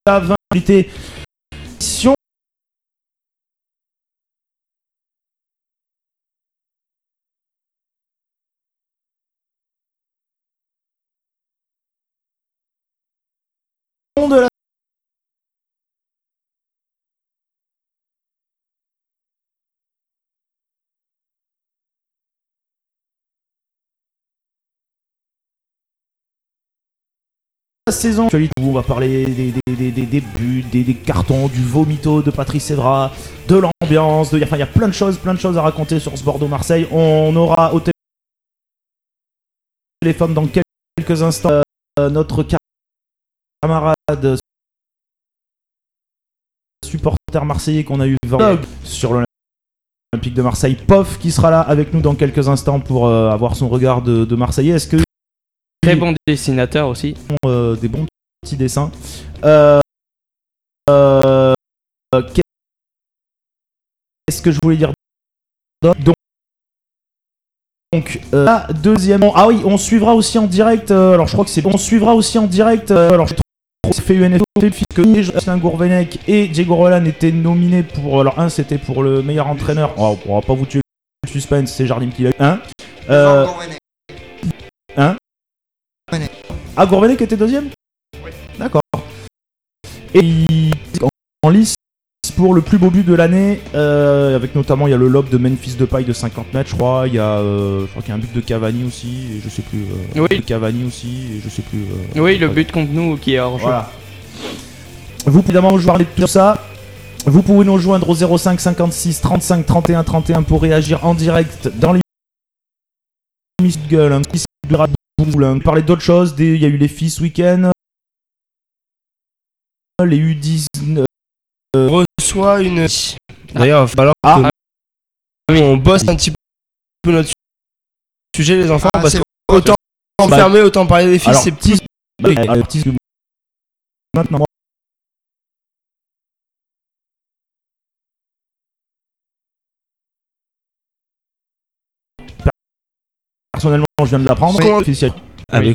la 20 édition. De la saison où on va parler des buts, des cartons, du vomito de Patrice Evra, de l'ambiance, il y a plein de choses à raconter sur ce Bordeaux-Marseille. On aura au téléphone dans quelques instants notre camarade supporter marseillais qu'on a eu sur l'Olympique de Marseille, Pof, qui sera là avec nous dans quelques instants pour avoir son regard de Marseillais. Est-ce que très bon dessinateur aussi, des bons petits dessins. Qu'est-ce que je voulais dire donc la deuxième. Ah oui, on suivra aussi en direct. Alors je crois que c'est. On suivra aussi en direct. Alors je fait UNFP puisque Jocelyn Gourvenec et Diego Roland étaient nominés pour. Alors un c'était pour le meilleur entraîneur. Oh, on va pas vous tuer le suspense, c'est Jardim qui l'a eu. Ah, Gourvenec était deuxième ? Oui. D'accord. Et en lice pour le plus beau but de l'année, avec notamment il y a le lob de Memphis Depay de 50 mètres, je crois. Il y a, je crois qu'il y a un but de Cavani aussi, et je sais plus. Oui. De Cavani aussi, et je sais plus. Oui, le but contre nous qui est hors jeu. Voilà. Vous pouvez évidemment parler de tout ça. Vous pouvez nous rejoindre au 05 56 35 31 31 pour réagir en direct dans l'émission de gueule. Un petit parler d'autres choses. Il y a eu les filles ce week-end. Les U10 reçoit une. D'ailleurs, il va falloir on bosse un petit peu notre sujet, les enfants, parce que autant enfermer, autant parler des filles, alors, c'est petit. Maintenant, personnellement, je viens de l'apprendre. Officiel. Avec.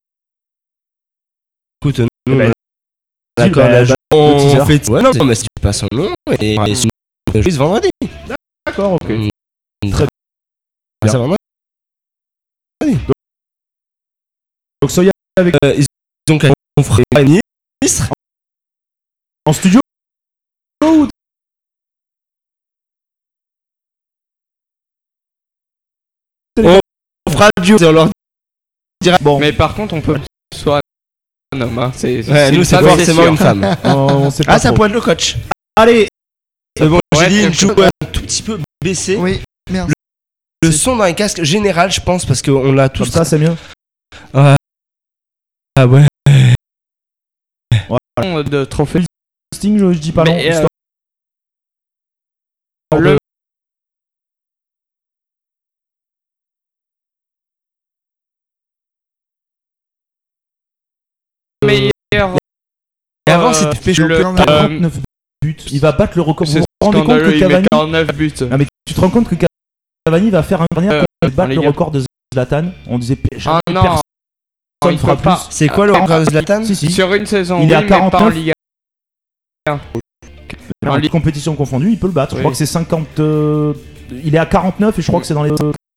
Écoute, nous, d'accord, on fait. Ouais, non, mais si tu passes son nom et juste vendredi. D'accord, ok. Très bien. Ça va, donc, Soya avec. Ils ont qu'à confrérer ministre. En studio ou radio, on leur dira. Bon, mais par contre, on peut soit un homme. Hein. Nous, c'est forcément une femme. On sait pas ça pourrait être le coach. Allez. Bon, j'ai dit une joue un tout petit peu baissée. Oui, merde. Le son dans les casques général, je pense, parce qu'on l'a tous. Comme ça, c'est mieux. Ah ouais. Voilà. De trophée. Sting, je dis pas mais non. Meilleur. Et avant, c'était pécho. 49 buts. Il va battre le record. Vous vous rendez compte que Cavani. 49 buts. Non, mais tu te rends compte que Cavani va faire un dernier pour battre le record de Zlatan. On disait ah non. Personne fera plus. C'est quoi le record de Zlatan? Si. Sur une saison. Il est à 49. Pas en Ligue 1. En Ligue compétition confondue, il peut le battre. Je crois que c'est 50. Il est à 49 et je crois que c'est dans les.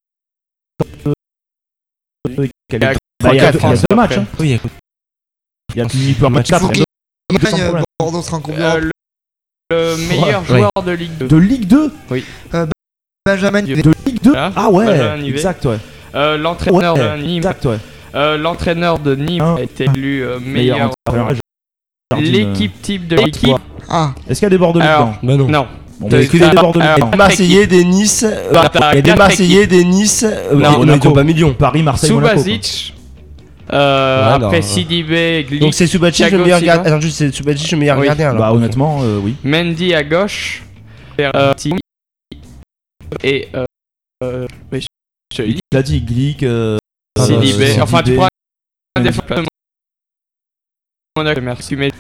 Il y a 2 matchs. Oui, écoute. Il peut en mettre 4. Bordeaux sera combien? Le meilleur joueur de Ligue 2. De Ligue 2? Oui. Benjamin. De Ligue 2? Ah ouais, exact, ouais. L'entraîneur de Nîmes. Exact, ouais. L'entraîneur de Nîmes a été élu meilleur. L'équipe type de l'équipe. Ah. Est-ce qu'il y a des Bordeaux dedans? Bah non. Non. Bon, il y a que des Bordeaux dedans. Des Marseillais, des Nice. Il y a des Marseillais, des Nice. Non, ils ont pas millions. Paris, Marseille, Subasic. Après Sidibé, Glick. Donc c'est Subasic le meilleur gardien. Attends, juste, c'est Subasic le meilleur gardien. Bah honnêtement, oui. Mendy à gauche. Et il a dit Glick. Sidibé. Enfin, tu prends un défenseur. Merci, mais.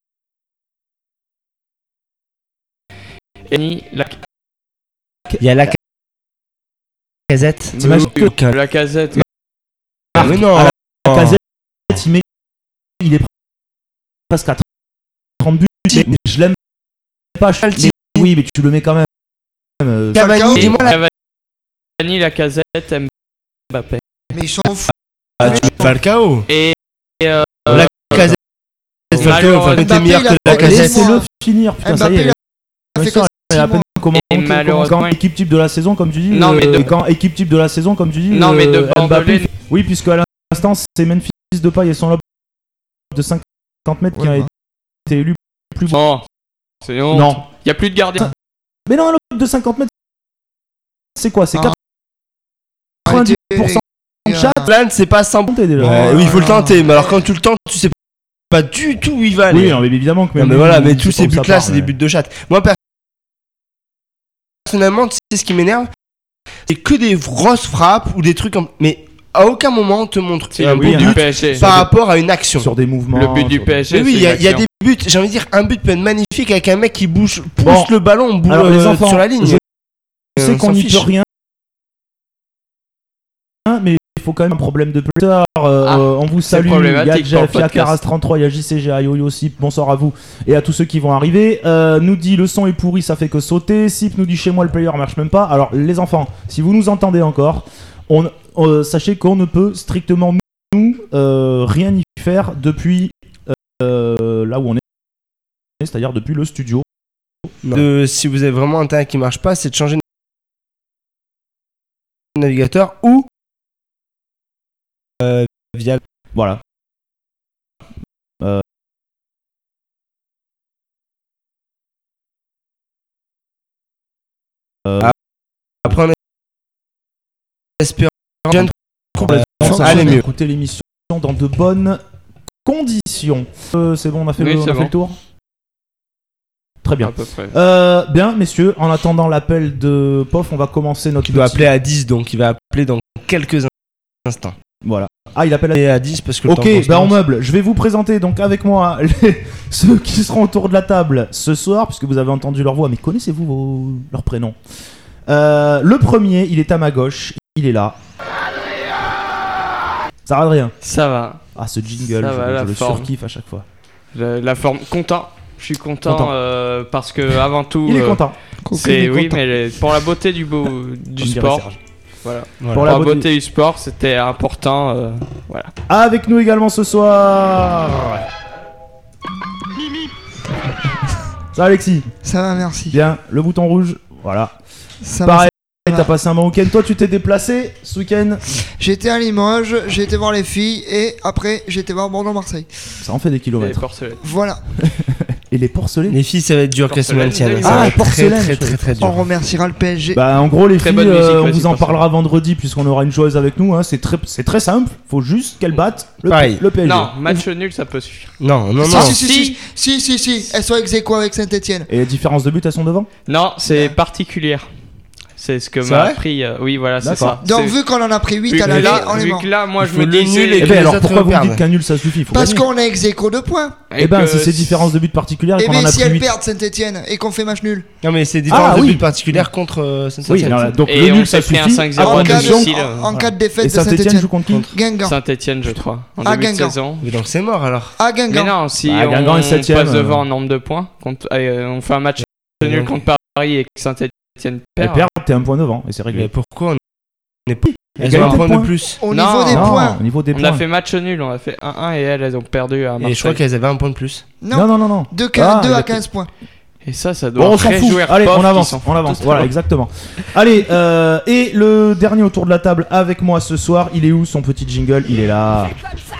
Il y a la Casette. La Casette. Ah mais non. La Casette, il est presque à mais je l'aime pas. Oui, mais tu le mets quand même. Cavani, dis-moi Cavani, Lacazette, Mbappé. Mais ils s'en foutent. Ah, tu mets Falcao. Et Lacazette. Falcao, était meilleur que Lacazette. Laissez-le finir, putain, ça y est. Il a à peine commencé malheureusement équipe type de la saison comme tu dis. Non, mais quand équipe type de la saison comme tu dis. Non, mais de Bordelais. Oui, puisque à l'instant c'est Memphis Depay et son lob de 50 mètres qui a été élu plus beau. Oh, c'est honte. Non. Il y a plus de gardien. Mais non, un lob de 50 mètres c'est quoi? C'est 90% de chat. Plan, c'est pas 100. Oui, il faut le tenter, mais alors quand tu le tentes, tu sais pas du tout où il va aller. Oui, mais évidemment que non, mais voilà, mais tous ces buts là, c'est des buts de chatte. Moi personnellement, tu sais ce qui m'énerve, c'est que des grosses frappes ou des trucs comme. Mais à aucun moment on te montre un but du PSG par rapport à une action. Sur des mouvements. Le but du PSG. Oui, il y a des buts. J'ai envie de dire, un but peut être magnifique avec un mec qui pousse le ballon sur la ligne. Je sais qu'on n'y peut rien, mais il faut quand même un problème de plus. On vous salue. Il y a Jeff, il y a Caras33, il y a JCG, il y a Yoyo Sip. Bonsoir à vous et à tous ceux qui vont arriver. Nous dit le son est pourri, ça fait que sauter. Sip nous dit chez moi le player marche même pas. Alors les enfants, si vous nous entendez encore, sachez qu'on ne peut strictement rien y faire depuis là où on est, c'est-à-dire depuis le studio. Si vous avez vraiment un internet qui marche pas, c'est de changer de navigateur ou via. Voilà. Après on espère allez mieux. Écoutez l'émission dans de bonnes conditions. C'est bon, on a fait le tour. Très bien. À peu près. Bien, messieurs, en attendant l'appel de POF, on va commencer notre. Il doit appeler à 10, donc il va appeler dans quelques instants. Voilà. Ah, il appelle à 10 parce que. Ok, bah on meuble. Je vais vous présenter donc avec moi ceux qui seront autour de la table ce soir, puisque vous avez entendu leur voix, mais connaissez-vous leurs prénoms? Le premier, il est à ma gauche, il est là. Ça va, Adrien? Ça va. Ah, ce jingle, je le surkiffe à chaque fois. La forme, content. Je suis content. Parce que avant tout. Il est content. Oui, mais pour la beauté du sport. Voilà. Pour la beauté du sport, c'était important. Voilà. Avec nous également ce soir. Ça va, Alexis? Ça va, merci. Bien, le bouton rouge, voilà. Ça pareil, t'as passé un bon week-end. Toi, tu t'es déplacé ce week-end? J'étais à Limoges, j'ai été voir les filles et après j'ai été voir Bordeaux-Marseille. Ça en fait des kilomètres. Voilà. Et les porcelaines? Les filles, ça va être dur qu'elles se maintiennent. Ah, porcelaine, très dur. On remerciera le PSG. Bah, en gros, les filles, on vous en parlera vendredi puisqu'on aura une joueuse avec nous. Hein. C'est très simple. Faut juste qu'elles battent le PSG. Non, match nul, ça peut suffire. Non. Si. Elles sont ex-aequo avec Saint-Etienne. Et les différences de but, elles sont devant? Non, c'est particulière. C'est ce que m'a appris. Oui, voilà, c'est ça. Donc, vu qu'on en a pris 8 à l'aller, on est mort. Vu que là, moi, je me dis nul. Et ben alors, pourquoi vous me dites qu'un nul ça suffit? Parce qu'on a ex-aequo de points. Et ben, si c'est différence de but particulière et qu'on en a pris 8. Et si elles perdent Saint-Etienne et qu'on fait match nul. Non, mais c'est différence de but particulière contre Saint-Etienne. Oui, donc le nul ça suffit. En cas de défaite de Saint-Etienne joue contre qui? Guingamp. Saint-Etienne, je crois. En début de saison. Donc c'est mort alors. À Guingamp. Mais non, si Guingamp est 7ème, on passe devant en nombre de points, on fait un match nul contre Paris et que Saint-Etienne perd, t'es un point devant et c'est réglé. Mais pourquoi on n'est pas un point de plus au niveau des points? Au niveau des points. On a fait match nul, on a fait 1-1 et elles ont perdu à Marseille. Et je crois qu'elles avaient un point de plus. Non. 2 à 15 points. Et ça doit on s'en fout. Allez, on avance. Voilà, exactement. Allez, et le dernier autour de la table avec moi ce soir, il est où son petit jingle? Il est là.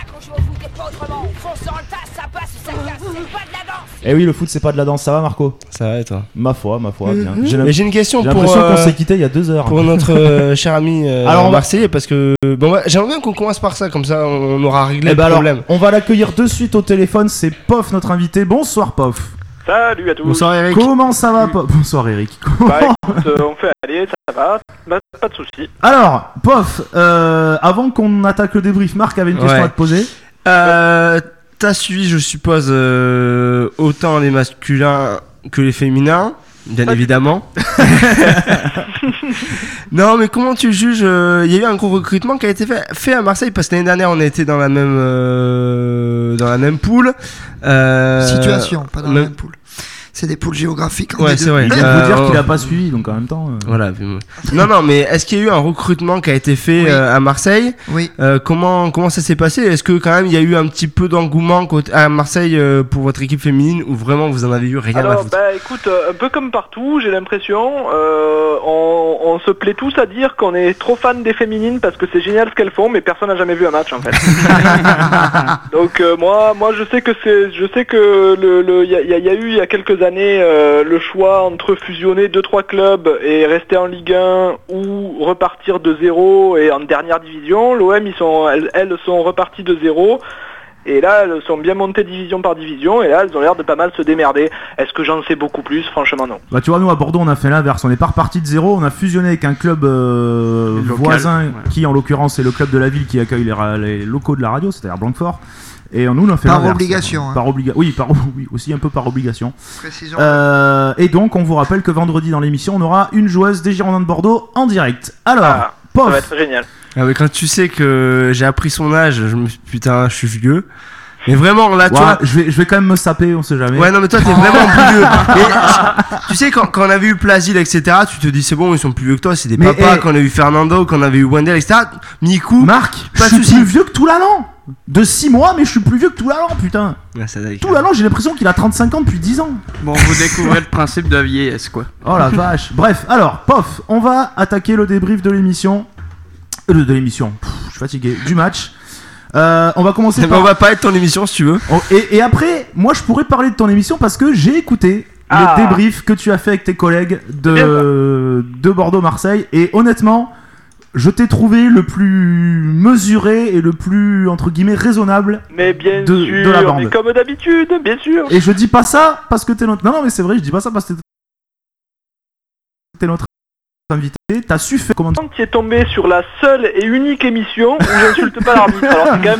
Eh oui, le foot c'est pas de la danse, ça va Marco? Ça va et toi? Ma foi, bien. Mais j'ai une question pour. J'ai l'impression qu'on s'est quitté il y a 2 heures. Pour notre cher ami Marseillais, parce que j'aimerais bien qu'on commence par ça, comme ça on aura réglé le problème. Alors, on va l'accueillir de suite au téléphone, c'est Pof notre invité. Bonsoir Pof. Salut à tous. Bonsoir Eric. Comment ça va Pof? Bonsoir Eric. Bah écoute, on fait aller, ça va, pas de soucis. Alors, Pof, avant qu'on attaque le débrief, Marc avait une question à te poser. T'as suivi, je suppose, autant les masculins que les féminins, bien évidemment. Non, mais comment tu juges il y a eu un gros recrutement qui a été fait à Marseille, parce que l'année dernière on était dans la même poule. Situation, pas dans la même poule. C'est des poules géographiques. Ouais, c'est vrai. Il faut dire qu'il a pas suivi, donc en même temps. Voilà. Non, mais est-ce qu'il y a eu un recrutement qui a été fait à Marseille ? Oui. Comment ça s'est passé ? Est-ce que quand même il y a eu un petit peu d'engouement à Marseille pour votre équipe féminine, ou vraiment vous en avez eu rien à foutre ? Écoute, un peu comme partout, j'ai l'impression, on se plaît tous à dire qu'on est trop fan des féminines parce que c'est génial ce qu'elles font, mais personne n'a jamais vu un match en fait. Donc moi je sais que il y a eu il y a quelques années le choix entre fusionner 2-3 clubs et rester en Ligue 1 ou repartir de zéro et en dernière division. L'OM elles sont reparties de zéro. Et là, elles sont bien montées division par division, et là, elles ont l'air de pas mal se démerder. Est-ce que j'en sais beaucoup plus ? Franchement, non. Bah, tu vois, nous, à Bordeaux, on a fait l'inverse. On n'est pas reparti de zéro, on a fusionné avec un club voisin, qui, en l'occurrence, est le club de la ville qui accueille les locaux de la radio, c'est-à-dire Blanquefort. Et nous, on a fait par l'inverse. Obligation. Oui, aussi un peu par obligation. Précisons. Et donc, on vous rappelle que vendredi, dans l'émission, on aura une joueuse des Girondins de Bordeaux en direct. Alors, ça va être génial. Ah mais quand tu sais que j'ai appris son âge, putain, je suis vieux. Mais vraiment, là, toi... Je vais quand même me saper, on sait jamais. Ouais, non, mais toi, t'es vraiment plus vieux. Et, tu sais, quand on avait eu Plasil, etc., tu te dis, c'est bon, ils sont plus vieux que toi, c'est des papas. Quand on a eu Fernando, quand on avait eu Wendell, etc., Mikou... Marc, je suis plus vieux que Toulalan. De 6 mois, mais je suis plus vieux que Toulalan, putain. Toulalan, j'ai l'impression qu'il a 35 ans depuis 10 ans. Bon, vous découvrez le principe de la vieillesse, quoi. Oh la vache. Bref, alors, pof, on va attaquer le débrief de l'émission. Je suis fatigué. Du match. On va commencer par... On va pas être ton émission si tu veux. Et après, moi je pourrais parler de ton émission parce que j'ai écouté le débrief que tu as fait avec tes collègues de Bordeaux-Marseille. Et honnêtement, je t'ai trouvé le plus mesuré et le plus, entre guillemets, raisonnable de la bande. Mais comme d'habitude, bien sûr. Et je dis pas ça parce que t'es notre... Non, mais c'est vrai, je dis pas ça parce que t'es notre invité. T'as su faire... Comment tu es tombé sur la seule et unique émission où j'insulte pas l'arbitre. Alors c'est quand même...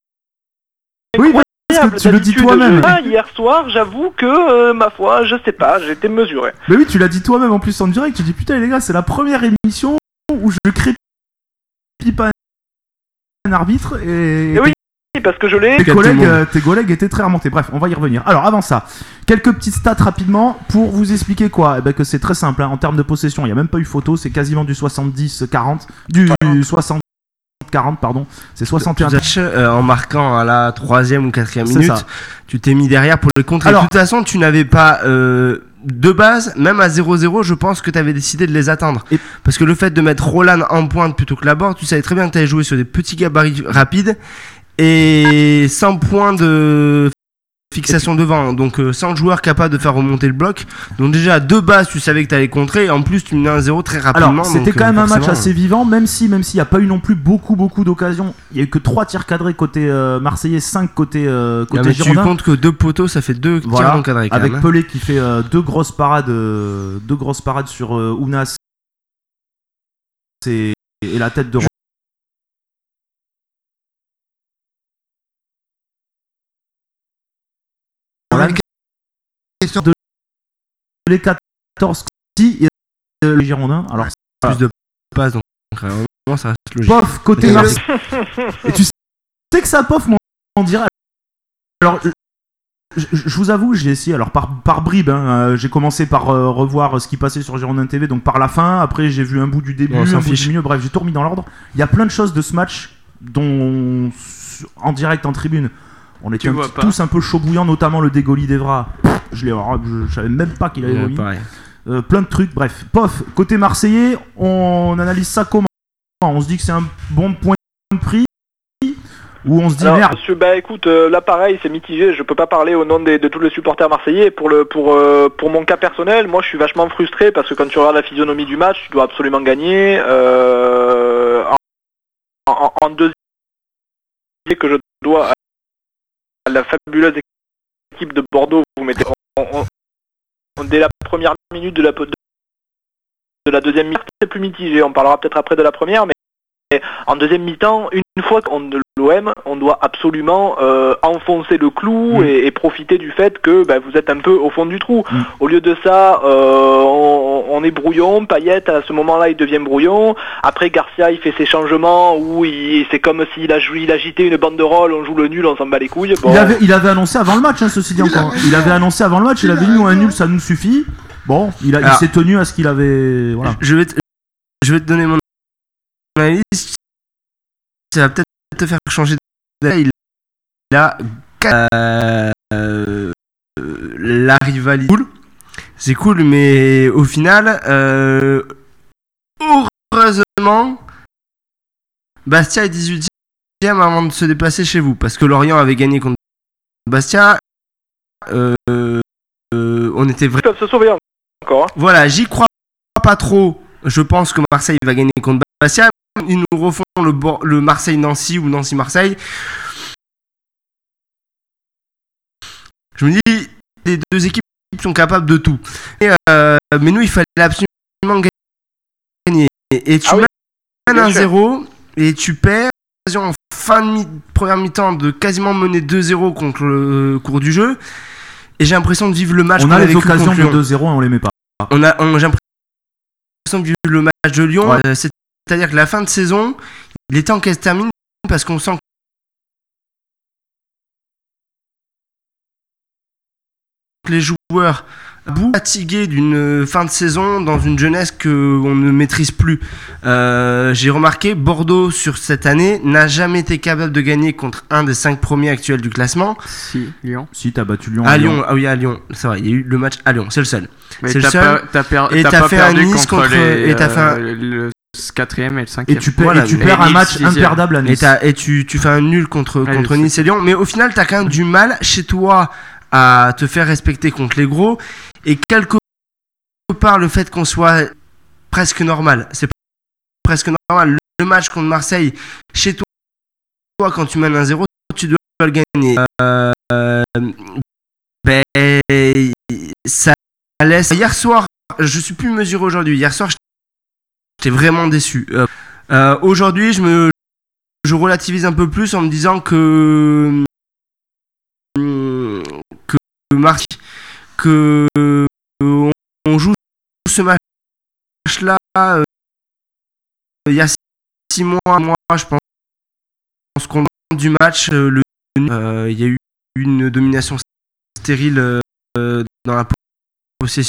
Oui, parce que tu le dis toi-même. Hier soir, j'avoue que, ma foi, je sais pas, j'étais mesuré. Mais oui, tu l'as dit toi-même en plus en direct. Tu dis putain les gars, c'est la première émission où je crépille pas un arbitre et oui, parce que je l'ai. Tes collègues étaient très remontés. Bref, on va y revenir. Alors avant ça, quelques petites stats rapidement pour vous expliquer quoi. Que c'est très simple, hein. En termes de possession, il n'y a même pas eu photo, c'est quasiment du 70-40, du 60-40 pardon, c'est 61 en marquant à la 3e ou 4e minute, tu t'es mis derrière pour le contrer. Alors, de toute façon, tu n'avais pas de base, même à 0-0, je pense que tu avais décidé de les attendre. Parce que le fait de mettre Roland en pointe plutôt que Laborde, tu savais très bien que tu allais jouer sur des petits gabarits rapides et sans point de fixation devant, donc sans joueur capable de faire remonter le bloc. Donc déjà à deux bases tu savais que tu allais contrer, et en plus tu menais un 0 très rapidement. Alors c'était quand même un match assez vivant, même s'il n'y a pas eu non plus beaucoup d'occasions. Il y a eu que 3 tirs cadrés côté marseillais, 5 côté Girondins. Tu comptes que 2 poteaux, ça fait 2 tirs non cadrés avec Pelé qui fait 2 grosses parades sur Ounas et la tête de de les 14 et les Girondins. Alors plus de passes, donc vraiment ça reste logique. Pof côté Marseille. Et tu sais que ça pof, on dirait. Alors je vous avoue, j'ai essayé alors par bribes. J'ai commencé par revoir ce qui passait sur Girondin TV, donc par la fin. Après j'ai vu un bout du début, un bout du milieu. Bref, j'ai tout remis dans l'ordre. Il y a plein de choses de ce match dont en direct en tribune. On était tous un peu chaud bouillants, notamment le dégoli d'Evra. Je savais même pas qu'il avait remis. Plein de trucs, bref. Pof, côté marseillais, on analyse ça comment ? On se dit que c'est un bon point de prix ou on se dit merde. Monsieur, écoute, là pareil, c'est mitigé. Je peux pas parler au nom de tous les supporters marseillais. Pour mon cas personnel, moi je suis vachement frustré parce que quand tu regardes la physionomie du match, tu dois absolument gagner. En deuxième, que je dois à la fabuleuse équipe de Bordeaux, vous mettez dès la première minute de la deuxième minute, c'est plus mitigé. On parlera peut-être après de la première, mais En deuxième mi-temps, une fois qu'on de l'OM, on doit absolument enfoncer le clou et profiter du fait que vous êtes un peu au fond du trou. Au lieu de ça, on est brouillon. Payet, à ce moment-là, il devient brouillon. Après, Garcia, il fait ses changements où c'est comme s'il agitait une banderole, on joue le nul, on s'en bat les couilles. Bon. Il avait annoncé avant le match, ceci dit encore. Il avait annoncé avant le match, il avait dit nous un nul, ça nous suffit. Bon, il s'est tenu à ce qu'il avait. Voilà. Je vais te donner mon analyse. Ça va peut-être te faire changer d'avis. Il a la rivalité. C'est cool, mais au final, heureusement, Bastia est 18ème avant de se déplacer chez vous. Parce que Lorient avait gagné contre Bastia. On était vraiment. Ils peuvent se sauver encore. Hein. Voilà, j'y crois pas trop. Je pense que Marseille va gagner contre Bastia. Ils nous refont le Marseille-Nancy ou Nancy-Marseille. Je me dis, les deux équipes sont capables de tout. Mais nous, il fallait absolument gagner. Et tu mènes 1-0 et tu perds en fin de première mi-temps de quasiment mener 2-0 contre le cours du jeu. Et j'ai l'impression de vivre le match. On a les occasions de 2-0 et on les met pas. J'ai l'impression de vivre le match de Lyon. Ouais. C'est-à-dire que la fin de saison, il est temps qu'elle se termine parce qu'on sent que les joueurs fatigués d'une fin de saison dans une jeunesse qu'on ne maîtrise plus. J'ai remarqué, Bordeaux sur cette année n'a jamais été capable de gagner contre un des 5 premiers actuels du classement. Si, Lyon. Si, t'as battu Lyon. À Lyon, ah oui, à Lyon. C'est vrai, il y a eu le match à Lyon, c'est le seul. Mais c'est le seul. T'as pas perdu contre le 4ème et le 5ème. Et tu perds un match imperdable à Nice. Et tu fais un nul contre Nice et Lyon. Mais au final, t'as quand même du mal chez toi à te faire respecter contre les gros. Et quelque part, le fait qu'on soit presque normal, c'est presque normal. Le match contre Marseille, chez toi, quand tu mènes 1-0, tu dois le gagner. Ça laisse. Hier soir, je suis plus mesuré aujourd'hui. Hier soir, j'étais vraiment déçu. Aujourd'hui, je relativise un peu plus en me disant que Marseille, que on joue ce match-là il y a 6 mois, je pense qu'on a du match. Il y a eu une domination stérile dans la possession.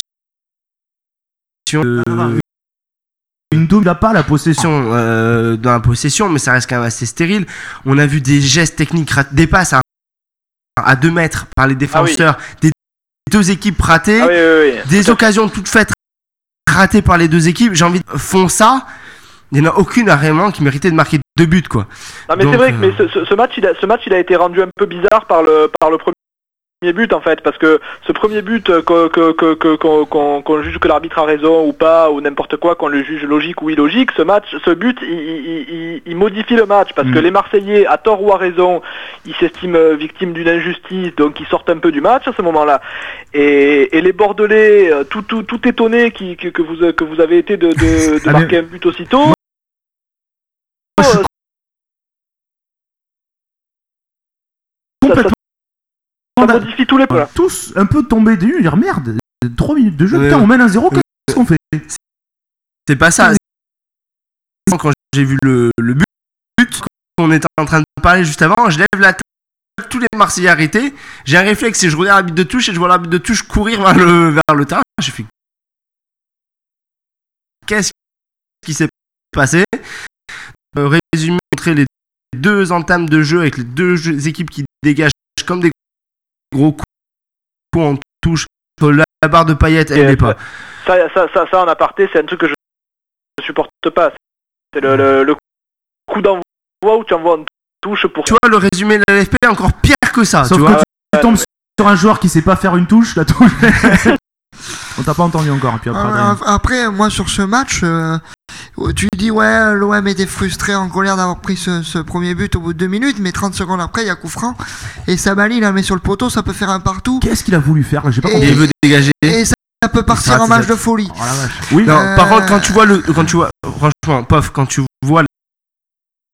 Une double n'a pas la possession dans la possession, mais ça reste quand même assez stérile. On a vu des gestes techniques, des passes à 2 mètres par les défenseurs, des deux équipes ratées, des occasions toutes faites ratées par les deux équipes. J'ai envie de font ça. Il n'y en a aucune vraiment qui méritait de marquer 2 buts, quoi. Non, mais donc, c'est vrai que mais ce match il a été rendu un peu bizarre par le premier but en fait, parce que ce premier but qu'on juge que l'arbitre a raison ou pas ou n'importe quoi, qu'on le juge logique ou illogique, ce but il modifie le match parce que les Marseillais, à tort ou à raison, ils s'estiment victimes d'une injustice, donc ils sortent un peu du match à ce moment-là, et les Bordelais tout étonnés que vous avez été de marquer un but aussitôt. Ça modifie tous les plans. Tous un peu tombés des nues, dire merde, 3 minutes de jeu, putain, on mène 1-0, qu'est-ce qu'on fait? C'est pas ça. Quand j'ai vu le but qu'on était en train de parler juste avant, je lève la tête, tous les Marseillais arrêtés, j'ai un réflexe et je regarde l'arbitre de touche et je vois l'arbitre de touche courir vers le terrain. J'ai fait qu'est-ce qui s'est passé? Résumé, montrer les 2 entames de jeu avec les 2 équipes qui dégagent comme des gros coups en touche. La barre de Payet, elle n'est pas. Ça en aparté, c'est un truc que je ne supporte pas. C'est le coup d'envoi où tu envoies en touche pour. Tu vois, le résumé de la LFP est encore pire que ça. Sauf tu que vois, tu tombes sur un joueur qui sait pas faire une touche, la touche. On t'a pas entendu encore. Et puis après, moi sur ce match, tu dis ouais, l'OM était frustré, en colère d'avoir pris ce premier but au bout de 2 minutes, mais 30 secondes après, il y a coup franc et Sabali la met sur le poteau, ça peut faire un partout. Qu'est-ce qu'il a voulu faire? J'ai pas compris. Il veut dégager. Et ça peut partir en match de folie. Oh la vache. Oui. Non, par contre, quand tu vois, franchement, quand tu vois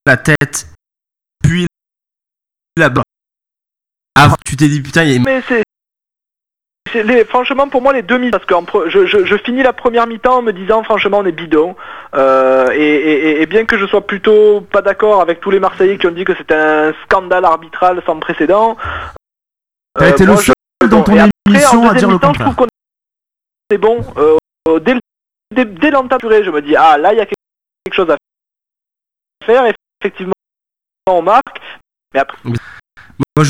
la tête, puis la barre. Avant, tu t'es dit putain, il y a... Mais franchement, pour moi, les demi, parce que je finis la première mi-temps en me disant, franchement, on est bidon. Et bien que je sois plutôt pas d'accord avec tous les Marseillais qui ont dit que c'était un scandale arbitral sans précédent. T'as été le seul dans ton émission à dire le contraire. Je trouve qu'on est bon. Dès l'entame, je me dis, ah là, il y a quelque chose à faire. Effectivement, on marque. Mais après... Moi,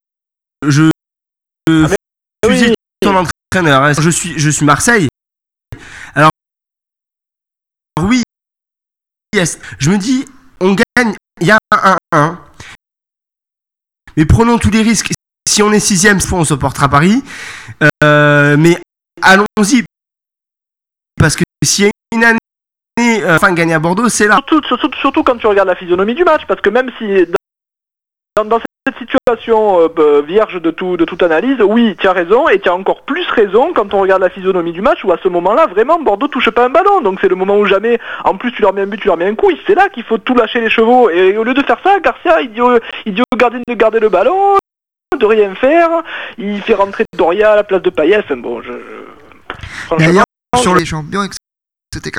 fusille ton entraîneur. Je suis Marseille. Alors oui, yes. Je me dis, on gagne, il y a un 1-1. Mais prenons tous les risques. Si on est 6ème, on se portera Paris. Mais allons-y. Parce que s'il y a une année gagner à Bordeaux, c'est là. Surtout quand tu regardes la physionomie du match. Parce que même si dans cette situation vierge de toute analyse, oui, tu as raison, et tu as encore plus raison quand on regarde la physionomie du match, où à ce moment-là, vraiment, Bordeaux touche pas un ballon, donc c'est le moment où jamais, en plus tu leur mets un but, tu leur mets un coup, c'est là qu'il faut tout lâcher les chevaux, et au lieu de faire ça, Garcia, il dit au gardien de garder le ballon, de rien faire, il fait rentrer Doria à la place de Payet, enfin bon, D'ailleurs, sur les champions, c'était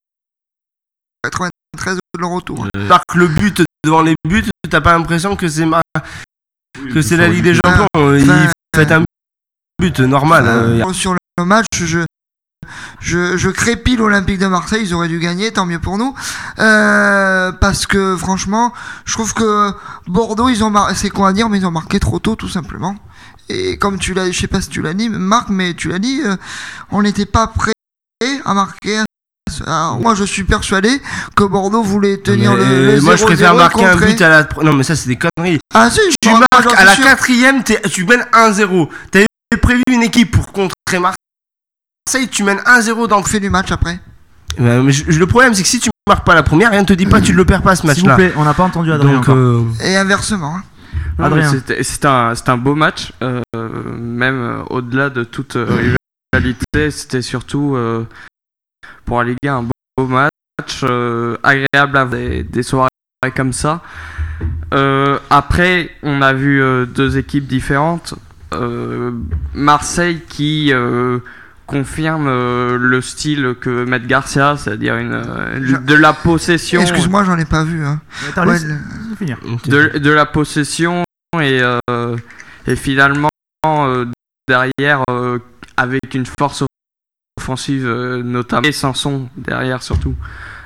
93 de leur retour. Marque le but devant les buts, t'as pas l'impression que c'est la Ligue des Champions. Il fait un but normal. Sur le match, je crépille l'Olympique de Marseille. Ils auraient dû gagner, tant mieux pour nous. Parce que franchement, je trouve que Bordeaux, c'est quoi à dire, mais ils ont marqué trop tôt, tout simplement. Et comme tu l'as, je sais pas si tu l'as dit, Marc, mais tu l'as dit, on n'était pas prêt à marquer. Alors, moi je suis persuadé que Bordeaux voulait tenir le 0-0. Moi je préfère marquer un but à la... Non mais ça c'est des conneries. Ah si, tu marques à la 4ème, tu mènes 1-0. T'avais prévu une équipe pour contrer Marseille, tu mènes 1-0 dans le fait du match après. Mais le problème c'est que si tu marques pas la première, rien ne te dit pas tu ne le perds pas ce match là. S'il vous plaît, on n'a pas entendu Adrien. Donc, et inversement. Non, Adrien. C'est un beau match, même au-delà de toute rivalité, c'était surtout... pour la Ligue 1, un beau match, agréable à des soirées comme ça. Après, on a vu deux équipes différentes. Marseille qui confirme le style que met Garcia, c'est-à-dire de la possession. Excuse-moi, j'en ai pas vu. Hein. Ouais, finir. De la possession et finalement derrière avec une force offensive notamment et Sanson derrière surtout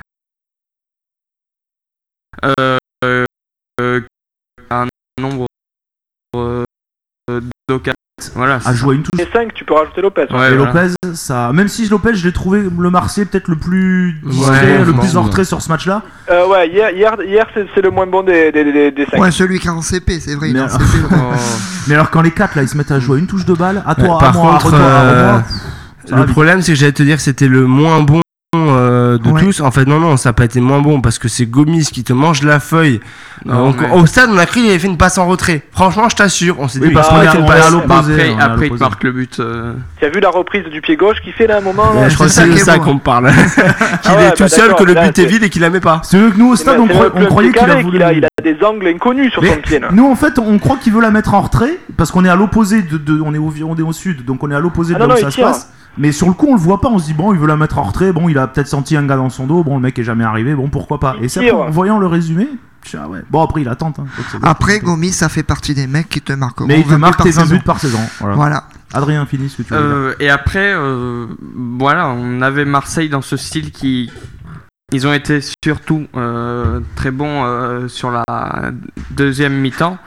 un nombre d'occasions voilà, à jouer une touche. Et 5 tu peux rajouter Lopez. Ouais, et Lopez, ça, même si Lopez je l'ai trouvé le Marseillais peut-être le plus discret, le plus en retrait sur ce match là. Ouais, hier c'est le moins bon des 5. Ouais, celui qui est en CP, c'est vrai. Mais alors quand les 4 là ils se mettent à jouer une touche de balle, à toi, par à moi, contre, le problème c'est que j'allais te dire que c'était le moins bon de tous. En fait non, ça n'a pas été moins bon parce que c'est Gomis qui te mange la feuille. Au stade on a cru qu'il avait fait une passe en retrait. Franchement je t'assure, on s'est dit parce qu'on est à l'opposé. Après il marque le but. Tu as vu la reprise du pied gauche qu'il fait là à un moment je crois que c'est de ça qu'on me parle. Qu'il est tout seul, que le but est vide et qu'il la met pas. C'est que nous au stade on croyait qu'il a voulu. Il a des angles inconnus sur son pied là. Nous en fait on croit qu'il veut la mettre en retrait parce qu'on est à l'opposé on est au sud, donc on est à l'opposé de là où ça se passe. Mais sur le coup on le voit pas, on se dit bon il veut la mettre en retrait, bon il a peut-être senti un gars dans son dos, bon le mec est jamais arrivé, bon pourquoi pas. Et c'est en voyant le résumé, ouais. Bon après il attend. Après Gomis ça fait partie des mecs qui te marqueront. Mais il te marque tes 20 buts par saison. Voilà. Adrien finis ce que tu veux dire. Et après voilà on avait Marseille dans ce style qui... Ils ont été surtout très bons sur la deuxième mi-temps.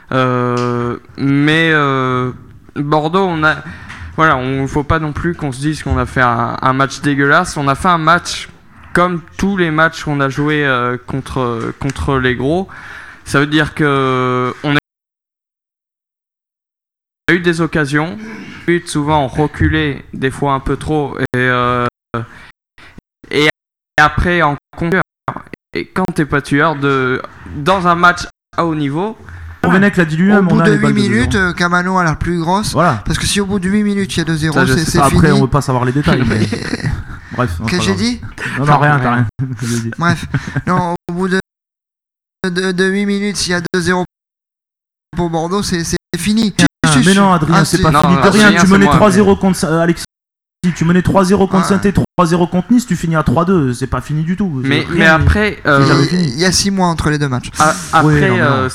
Mais Bordeaux Voilà, faut pas non plus qu'on se dise qu'on a fait un match dégueulasse. On a fait un match comme tous les matchs qu'on a joué contre les gros. Ça veut dire que on a eu des occasions, souvent reculé, des fois un peu trop, et après en conclure. Et quand t'es pas tueur dans un match à haut niveau. Gourvenec l'a dit lui-même, au bout de 8 minutes, Camano a la plus grosse. Voilà. Parce que si au bout de 8 minutes il y a 2-0, c'est fini. Après, on veut pas savoir les détails. Mais... Bref. Qu'est-ce que j'ai dit ? Non, rien, t'as rien. Bref. Non, au bout de de 8 minutes, s'il y a 2-0 pour Bordeaux, c'est fini. Mais non, Adrien, c'est pas fini de rien. Tu menais 3-0 contre Alexis. Tu menais 3-0 contre Saint-Étienne, 3-0 contre Nice, tu finis à 3-2. C'est pas fini du tout. Mais après, il y a 6 mois entre les deux matchs. Après,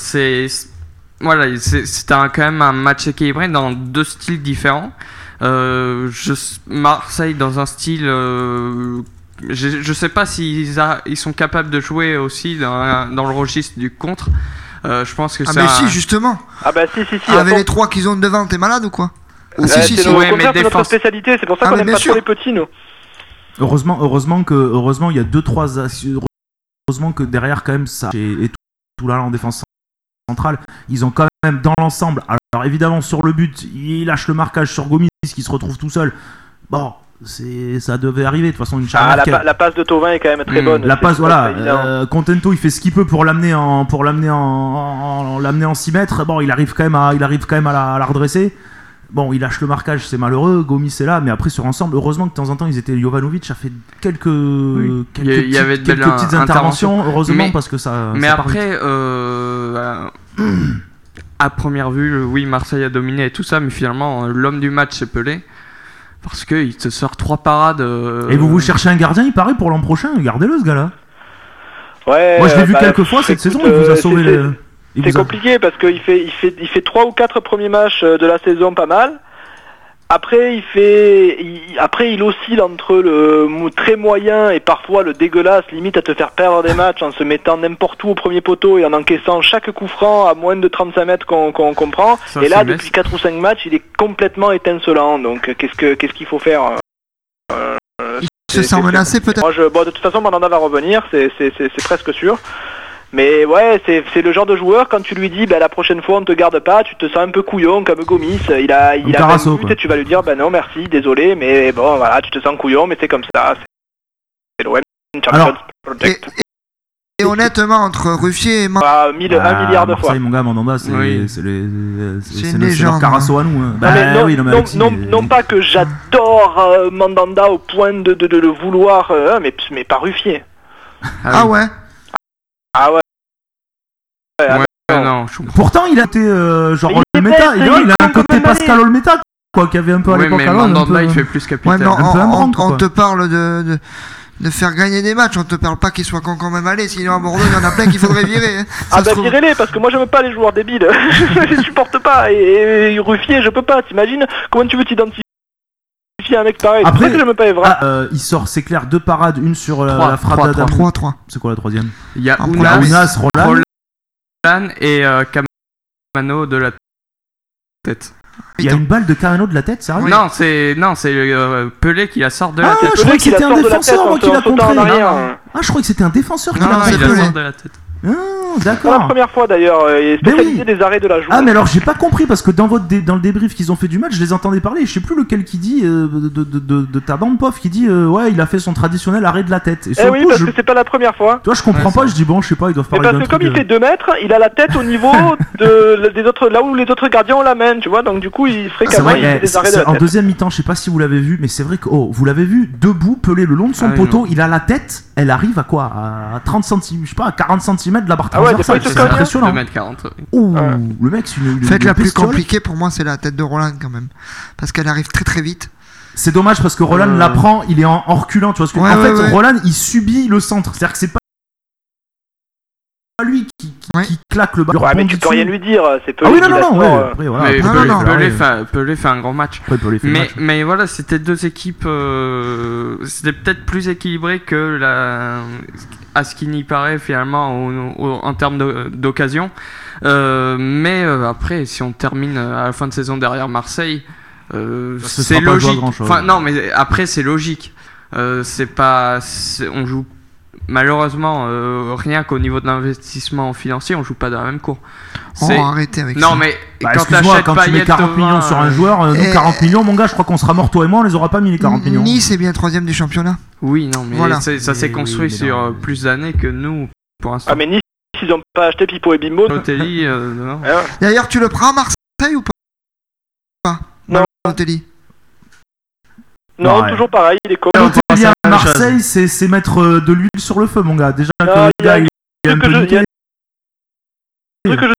c'était quand même un match équilibré dans deux styles différents. Marseille dans un style. Je sais pas s'ils sont capables de jouer aussi dans le registre du contre. Je pense que si, justement. Si. Avec les 3 qu'ils ont devant, t'es malade ou quoi? C'est notre spécialité, c'est pour ça qu'on aime pas trop les petits, nous. Heureusement il y a 2-3 heureusement que derrière quand même ça et tout là en défense centrale, ils ont quand même dans l'ensemble. Alors évidemment sur le but, il lâche le marquage sur Gomis qui se retrouve tout seul. Bon, ça devait arriver de toute façon une charnière. La passe de Thauvin est quand même très bonne. La passe Contento il fait ce qu'il peut pour l'amener en 6 mètres. Bon, il arrive quand même à la redresser. Bon, il lâche le marquage, c'est malheureux. Gomis est là, mais après sur ensemble, heureusement que de temps en temps ils étaient. Jovanovic a fait quelques petites interventions, heureusement parce que ça. Mais après, à première vue, oui, Marseille a dominé et tout ça, mais finalement l'homme du match c'est Pelé. Parce qu'il te sort 3 parades. Et vous cherchez un gardien, il paraît, pour l'an prochain. Gardez-le, ce gars-là. Ouais. Moi, je l'ai vu quelques fois cette saison. Il vous a sauvé. C'est compliqué parce qu'il fait 3 ou 4 premiers matchs de la saison pas mal. Après, il oscille entre le très moyen et parfois le dégueulasse, limite à te faire perdre des matchs en se mettant n'importe où au premier poteau et en encaissant chaque coup franc à moins de 35 mètres qu'on comprend. Et là, depuis 4 ou 5 matchs, il est complètement étincelant. Donc, qu'est-ce qu'il faut faire Il se sent menacé peut-être. De toute façon, Mandanda va revenir, c'est presque sûr. Mais ouais, c'est le genre de joueur, quand tu lui dis la prochaine fois on te garde pas, tu te sens un peu couillon comme Gomis. Il a Carasso, et tu vas lui dire non merci, désolé, mais bon voilà, tu te sens couillon, mais c'est comme ça. C'est l'OM Champions Project. Et honnêtement, entre Ruffier et 1 milliard de fois. Mon gars, Mandanda, c'est une légende. Carasso à nous. Non pas que j'adore Mandanda au point de le vouloir, mais pas Ruffier. Ah ouais. Non. Pourtant, il a été Olmeta. Il a un côté Pascal Olmeta, quoi, qui avait un peu à l'époque. Mais Mandanda, il fait plus capitaine. On te parle de faire gagner des matchs, on te parle pas qu'il soit con quand même aller, sinon à Bordeaux il y en a plein qu'il faudrait virer. Virez-les, parce que moi j'aime pas les joueurs débiles. Je les supporte pas. Et Ruffier, je peux pas. T'imagines comment tu veux t'identifier un mec pareil? Après, que j'aime pas Evra. il sort, c'est clair, 2 parades, une sur la frappe d'Adam. 3. C'est quoi la troisième? Il y a Ounas, Roland et Camano de la tête. Il y a une balle de Camano de la tête, sérieux? Non, c'est Pelé qui la sort de la tête. Je croyais que c'était un défenseur moi qui l'a contré. Je croyais que c'était un défenseur qui l'a contré. Il la sort de la tête. D'accord. C'est la première fois d'ailleurs, et spécialisé des arrêts de la journée. Mais alors j'ai pas compris parce que dans le débrief qu'ils ont fait du match, je les entendais parler. Je sais plus lequel qui dit de ta bande pof qui dit il a fait son traditionnel arrêt de la tête. Et oui, parce que c'est pas la première fois. Toi je comprends pas, je dis je sais pas, ils doivent parler d'un truc. Parce que comme il fait 2 mètres, il a la tête au niveau des autres, là où les autres gardiens ont la main, tu vois. Donc du coup, il fréquemment il fait des arrêts de la tête. En deuxième mi-temps, je sais pas si vous l'avez vu, mais c'est vrai que vous l'avez vu debout, Pelé le long de son poteau, il a la tête, elle arrive à quoi? À 30 cm, je sais pas, à 40 cm de la barre transversale. C'est impressionnant. 2m40. Le mec, c'est une fait, la plus compliquée pour moi, c'est la tête de Roland quand même. Parce qu'elle arrive très très vite. C'est dommage parce que Roland la prend, il est en reculant, tu vois. En fait, Roland, il subit le centre. C'est-à-dire que c'est pas lui qui claque le ballon. Mais tu peux rien lui dire. C'est Pelé. Pelé fait un grand match. Mais voilà, c'était 2 équipes. C'était peut-être plus équilibré que à ce qui n'y paraît finalement en termes d'occasion. Mais après, si on termine à la fin de saison derrière Marseille, c'est logique. Non, mais après c'est logique. On joue malheureusement rien qu'au niveau de l'investissement financier, on joue pas dans la même cour. Arrêtez avec ça. Non mais quand tu mets 40 millions sur un joueur, nous 40 millions mon gars, je crois qu'on sera mort toi et moi, on les aura pas mis les 40 millions. Nice est bien 3ème du championnat. Oui, non mais ça s'est construit sur plus d'années que nous pour l'instant. Mais Nice, ils ont pas acheté Pipo et Bimbo. Lotelli, non. D'ailleurs, tu le prends à Marseille ou pas? Non. Lotelli. Non, toujours pareil, il est comme à Marseille, c'est mettre de l'huile sur le feu, mon gars. Déjà que le gars, il est un peu truc que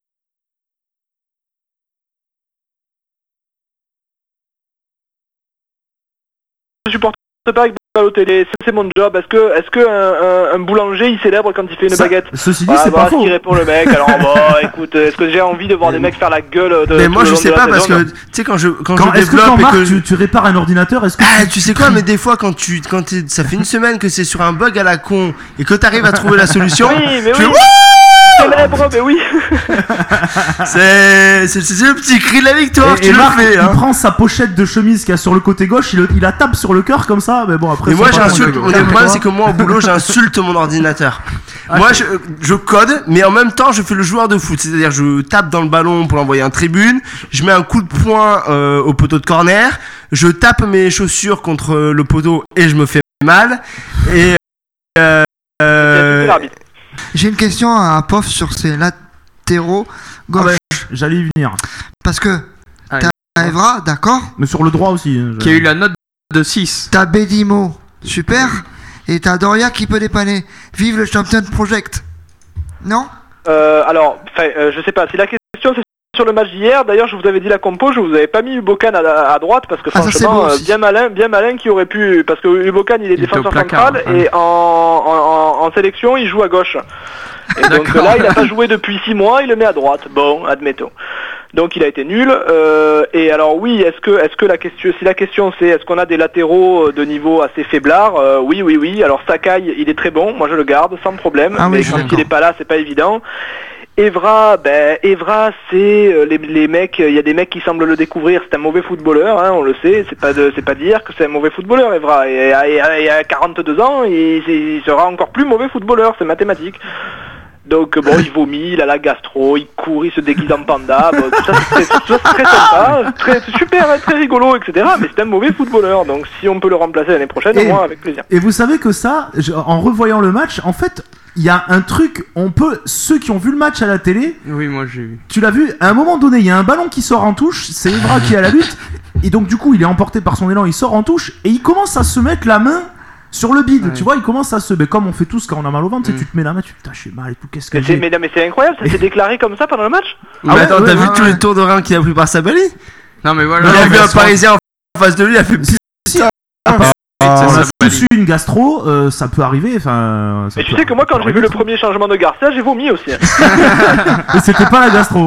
je supporte pas avec Balotelli, c'est mon job. Est-ce que un boulanger il célèbre quand il fait une baguette? Ceci dit, c'est pas faux. Ce qui répond le mec. Alors écoute, est-ce que j'ai envie de voir des mecs faire la gueule mais moi je sais pas parce que tu sais quand je développe et que tu répares un ordinateur, est-ce que tu sais quoi, mais des fois quand ça fait une semaine que c'est sur un bug à la con et que t'arrives à trouver la solution, oui, mais tu oui. Célèbre, mais oui. c'est le petit cri de la victoire. Et Marc, il prend sa pochette de chemise qu'il y a sur le côté gauche, il la tape sur le cœur comme ça, mais bon après. Et moi j'insulte. Le problème c'est que moi au boulot j'insulte mon ordinateur. Moi je code, mais en même temps je fais le joueur de foot, c'est-à-dire je tape dans le ballon pour l'envoyer en tribune, je mets un coup de poing au poteau de corner, je tape mes chaussures contre le poteau et je me fais mal. Et j'ai une question à Pof sur ces latéraux gauche. J'allais y venir. Parce que t'as Evra, d'accord. Mais sur le droit aussi. Qui a eu la note de 6. T'as Bedimo, super. Et t'as Doria qui peut dépanner. Vive le Champion Project. Non Alors, je sais pas. Si la question c'est sur le match d'hier, d'ailleurs je vous avais dit la compo, je vous avais pas mis Ubokan à droite parce que franchement bien malin qui aurait pu, parce que Ubokan il est défenseur central et en sélection il joue à gauche. Et donc là il a pas joué depuis 6 mois, il le met à droite. Bon, admettons. Donc il a été nul. Et alors oui, est-ce que la question c'est est-ce qu'on a des latéraux de niveau assez faiblard? Oui. Alors Sakai il est très bon, moi je le garde sans problème. Mais quand il est pas là c'est pas évident. Evra, c'est les mecs, il y a des mecs qui semblent le découvrir, c'est un mauvais footballeur, hein, on le sait, c'est pas dire que c'est un mauvais footballeur Evra, et à 42 ans, il sera encore plus mauvais footballeur, c'est mathématique. Donc bon, il vomit, il a la gastro, il court, il se déguise en panda, tout ça c'est très sympa, c'est super, très rigolo, etc. Mais c'est un mauvais footballeur, donc si on peut le remplacer l'année prochaine, moi avec plaisir. Et vous savez que ça, en revoyant le match, en fait, il y a un truc, ceux qui ont vu le match à la télé, oui, moi j'ai vu. Tu l'as vu, à un moment donné, il y a un ballon qui sort en touche, c'est Evra qui est à la lutte, et donc du coup, il est emporté par son élan, il sort en touche, et il commence à se mettre la main sur le bide, tu vois, il commence à mais comme on fait tous quand on a mal au ventre, tu te mets la main, putain, je suis mal et tout, qu'est-ce que j'ai. Mais c'est incroyable, ça s'est déclaré comme ça pendant le match. Mais attends, t'as vu tous les tours de rein qu'il a pris par Sabali? Non mais voilà. Il a vu un Parisien en face de lui, il a fait on a tous eu une gastro, ça peut arriver. Mais tu sais que moi, quand j'ai vu le premier changement de Garcia, j'ai vomi aussi. Mais c'était pas la gastro.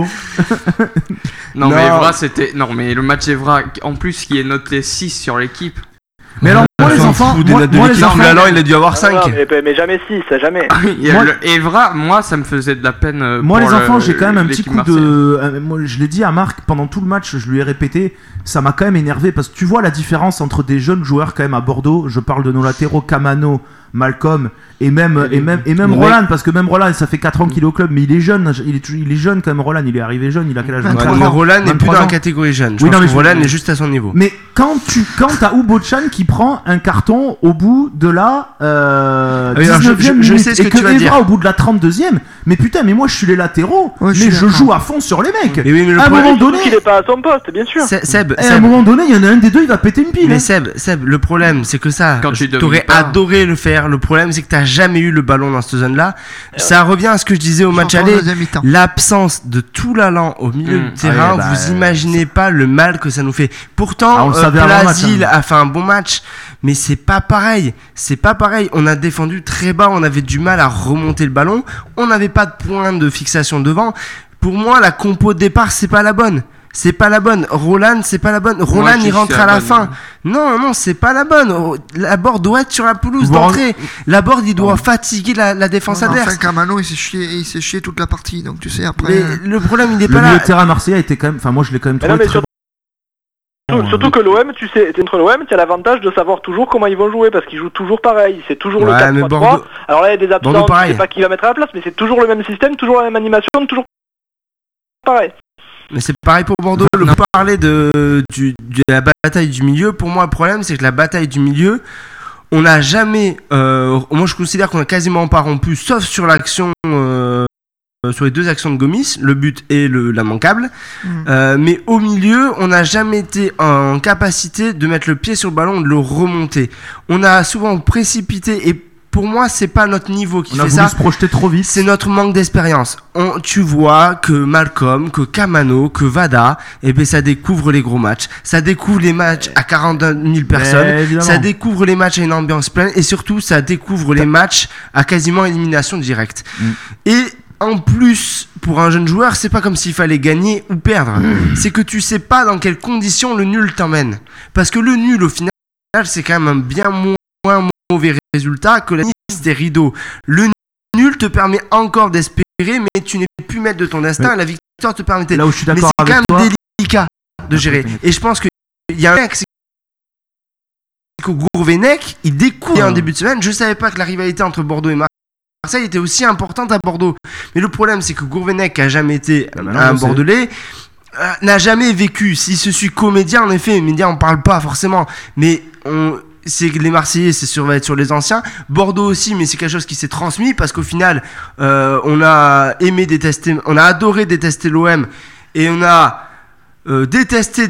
Non, mais Evra, c'était. Non, mais le match Evra, en plus, qui est noté 6 sur l'équipe. Mais alors, moi les enfants, alors il a dû avoir 5. Mais jamais 6, jamais. Evra, moi ça me faisait de la peine. Moi les enfants, j'ai quand même un petit coup de. Moi, je l'ai dit à Marc pendant tout le match, je lui ai répété, ça m'a quand même énervé parce que tu vois la différence entre des jeunes joueurs quand même à Bordeaux. Je parle de nos latéraux, Camano, Malcolm et même Roland, parce que même Roland, ça fait 4 ans qu'il est au club, mais il est jeune, il est jeune quand même. Roland, il est arrivé jeune, il a quel âge? Mais Roland n'est plus dans la catégorie jeune. Roland est juste à son niveau. Mais quand t'as Ubochan qui prend un carton au bout de la 19e minute, je sais ce que tu vas dire. Evra au bout de la 32e, mais putain, mais moi je suis les latéraux, mais je joue à fond sur les mecs. À un moment donné, il est pas à son poste, bien sûr. À un moment donné, il y en a un des deux, il va péter une pile. Mais Seb, le problème, c'est que ça, t'aurais adoré le faire. Le problème, c'est que t'as jamais eu le ballon dans cette zone-là. Ça revient à ce que je disais au match aller. L'absence de tout l'allant au milieu du terrain, vous imaginez pas le mal que ça nous fait. Pourtant, Plasil a fait un bon match, mais c'est pas pareil. On a défendu très bas, on avait du mal à remonter le ballon, on n'avait pas de point de fixation devant. Pour moi, la compo de départ, c'est pas la bonne. Roland, c'est pas la bonne. Roland, il rentre à la fin. Non, c'est pas la bonne. Laborde doit être sur la pelouse d'entrée. Laborde, il doit fatiguer la défense adverse. Enfin, Camano, il s'est chié toute la partie. Donc, tu sais, après. Mais le problème, il est pas là. Le milieu de terrain marseillais était quand même. Enfin, moi, je l'ai quand même trouvé. Surtout que l'OM, tu sais, contre l'OM, tu as l'avantage de savoir toujours comment ils vont jouer parce qu'ils jouent toujours pareil. C'est toujours le 4-3-3. Alors là, il y a des absents, je sais pas qui va mettre à la place, mais c'est toujours le même système, toujours la même animation, toujours pareil. Mais c'est pareil pour Bordeaux. Vous parlez de la bataille du milieu. Pour moi, le problème, c'est que la bataille du milieu, on n'a jamais. Moi, je considère qu'on n'a quasiment pas rompu, sauf sur l'action. Sur les 2 actions de Gomis, le but et l'immanquable. Mais au milieu, on n'a jamais été en capacité de mettre le pied sur le ballon, de le remonter. On a souvent précipité et pour moi, c'est pas notre niveau qui on fait ça. On a voulu se projeter trop vite. C'est notre manque d'expérience. Tu vois que Malcolm, que Kamano, que Vada, ça découvre les gros matchs. Ça découvre les matchs à 42 000 personnes. Ça découvre les matchs à une ambiance pleine. Et surtout, ça découvre les matchs à quasiment élimination directe. Et en plus, pour un jeune joueur, c'est pas comme s'il fallait gagner ou perdre. C'est que tu sais pas dans quelles conditions le nul t'emmène. Parce que le nul, au final, c'est quand même un bien moins mauvais résultat que la mise des rideaux. Le nul te permet encore d'espérer, mais tu n'es plus maître de ton destin. La victoire te permettait. Là où je suis d'accord mais c'est avec quand même toi, délicat de gérer. Et je pense qu'il y a un mec, c'est qu'au Gourvenec, il découvre en début de semaine. Je savais pas que la rivalité entre Bordeaux et Marseille était aussi importante à Bordeaux. Mais le problème, c'est que Gourvenec, qui a jamais été un Bordelais, n'a jamais vécu. S'il se suit comédien, en effet, média, on parle pas forcément. Mais c'est que les Marseillais, va être sur les anciens. Bordeaux aussi, mais c'est quelque chose qui s'est transmis parce qu'au final, on a adoré détester l'OM et on a détester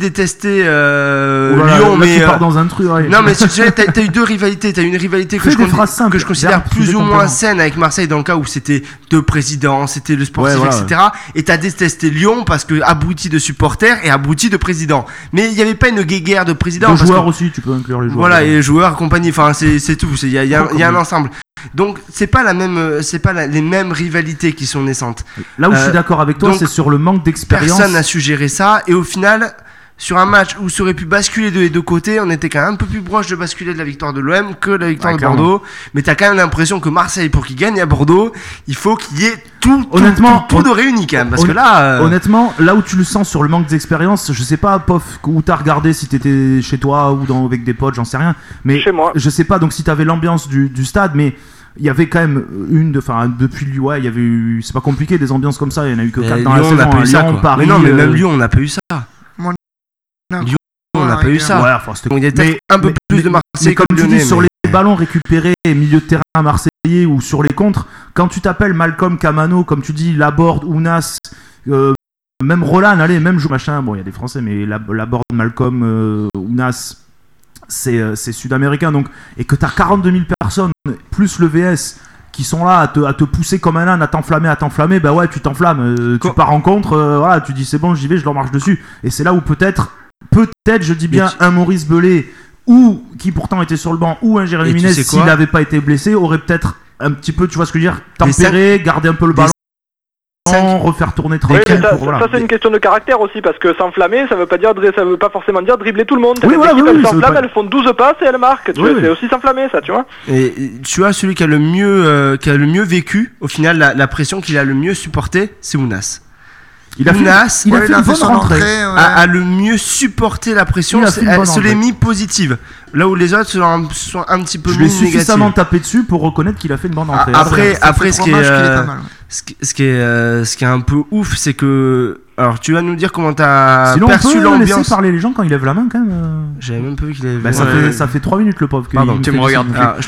Lyon, mais tu pars dans un truc. Non, mais t'as eu deux rivalités. T'as eu une rivalité que je considère plus ou moins saine avec Marseille, dans le cas où c'était deux présidents, c'était le sportif, etc. Et t'as détesté Lyon parce que abruti de supporters et abruti de présidents. Mais il n'y avait pas une guerre de présidents. De joueurs aussi, tu peux inclure les joueurs. Voilà, et les joueurs, compagnie. Enfin, c'est tout. Il y a un ensemble. Donc c'est pas les mêmes rivalités qui sont naissantes. Là où je suis d'accord avec toi, c'est sur le manque d'expérience. Personne n'a su gérer ça, et au final, sur un match où ça aurait pu basculer de les deux côtés, on était quand même un peu plus proche de basculer de la victoire de l'OM que de la victoire de Bordeaux. Mais t'as quand même l'impression que Marseille, pour qu'il gagne à Bordeaux, il faut qu'il y ait tout de réuni quand même. Parce que là, honnêtement, là où tu le sens sur le manque d'expérience, je sais pas, Pof, où t'as regardé, si t'étais chez toi ou avec des potes, j'en sais rien. Mais chez moi. Je sais pas, donc si t'avais l'ambiance du stade, mais il y avait quand même depuis Lyon, il y avait eu, c'est pas compliqué, des ambiances comme ça, il y en a eu que 4 dans la saison. On n'a pas eu ça, Lyon, Paris, mais non, mais même Lyon, on n'a pas eu ça. Lyon, on n'a pas eu ça. Ouais, enfin, il y a peut-être un peu plus de Marseille comme tu dis, sur les ballons récupérés, milieu de terrain marseillais ou sur les contres, quand tu t'appelles Malcolm, Kamano, comme tu dis, Laborde, Ounas, même Roland, allez, même machin, bon, il y a des Français, mais Laborde, Malcolm, Ounas, c'est sud-américain, donc, et que t'as 42 000 personnes, plus le VS, qui sont là à te pousser comme un âne, à t'enflammer, bah ouais, tu t'enflammes, tu pars en contre, voilà, tu dis c'est bon, j'y vais, je leur marche dessus. Et c'est là où peut-être, je dis bien, un Maurice Belay, ou qui pourtant était sur le banc, ou un Jérémy Ménez, s'il n'avait pas été blessé, aurait peut-être un petit peu, tu vois ce que je veux dire, tempérer, garder un peu le ballon. Refaire tourner tranquille. Oui, ça c'est une question de caractère aussi, parce que s'enflammer, ça veut pas forcément dire dribbler tout le monde. Elles s'enflamment, elles font 12 passes et elles marquent. C'est aussi s'enflammer, ça, tu vois. Et tu vois, celui qui a le mieux vécu, au final, la pression qu'il a le mieux supporté, c'est Ounas. Il a fait une bonne rentrée. A le mieux supporté la pression, elle se l'est mis positive. Là où les autres sont un petit peu plus négatives. Je l'ai suffisamment tapé dessus pour reconnaître qu'il a fait une bonne rentrée. Après, ce qui est un peu ouf, c'est que... Alors, tu vas nous dire comment t'as perçu l'ambiance. Sinon, on peut laisser parler les gens quand il lève la main, quand même. J'avais même pas vu qu'il avait... Bah, ça fait 3 minutes, le pauvre. Pardon, tu me regardes. Alors,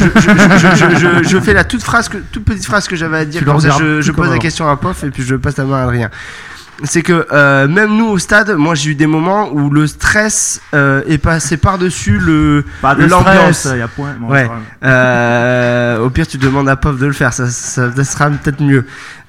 je fais la toute petite phrase que j'avais à dire. Comme ça, je pose la question à Pof et puis je passe la main à Adrien. C'est que même nous au stade, moi j'ai eu des moments où le stress est passé par-dessus l'ambiance. Il y a point. Bon, au pire tu demandes à Pof de le faire, ça sera peut-être mieux.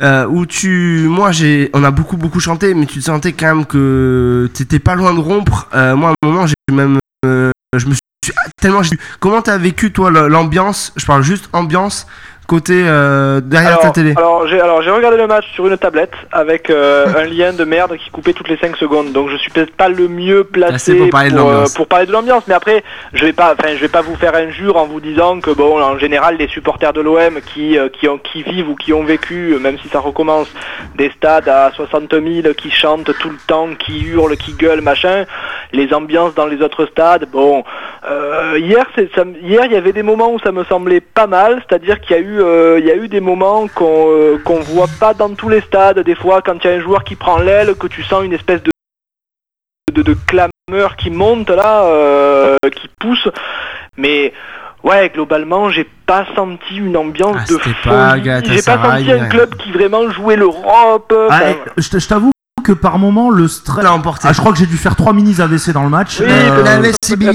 On a beaucoup chanté, mais tu te sentais quand même que t'étais pas loin de rompre. Moi à un moment je me suis tellement. Comment t'as vécu toi l'ambiance? Je parle juste ambiance. Côté derrière ta télé. Alors j'ai regardé le match sur une tablette avec un lien de merde qui coupait toutes les 5 secondes. Donc je suis peut-être pas le mieux placé pour parler de l'ambiance. Mais après, je vais pas vous faire injure en vous disant que bon, en général, les supporters de l'OM qui vivent ou qui ont vécu, même si ça recommence, des stades à 60 000 qui chantent tout le temps, qui hurlent, qui gueulent, machin. Les ambiances dans les autres stades, bon. Hier, il y avait des moments où ça me semblait pas mal, c'est-à-dire qu'il y a eu des moments qu'on voit pas dans tous les stades. Des fois, quand il y a un joueur qui prend l'aile, que tu sens une espèce de clameur qui monte là, qui pousse. Mais ouais, globalement, j'ai pas senti une ambiance de folie. J'ai pas senti un club qui vraiment jouait l'Europe. Je t'avoue que par moment le stress l'a emporté. Je crois que j'ai dû faire 3 minis AVC dans le match. Oui, l'investibilité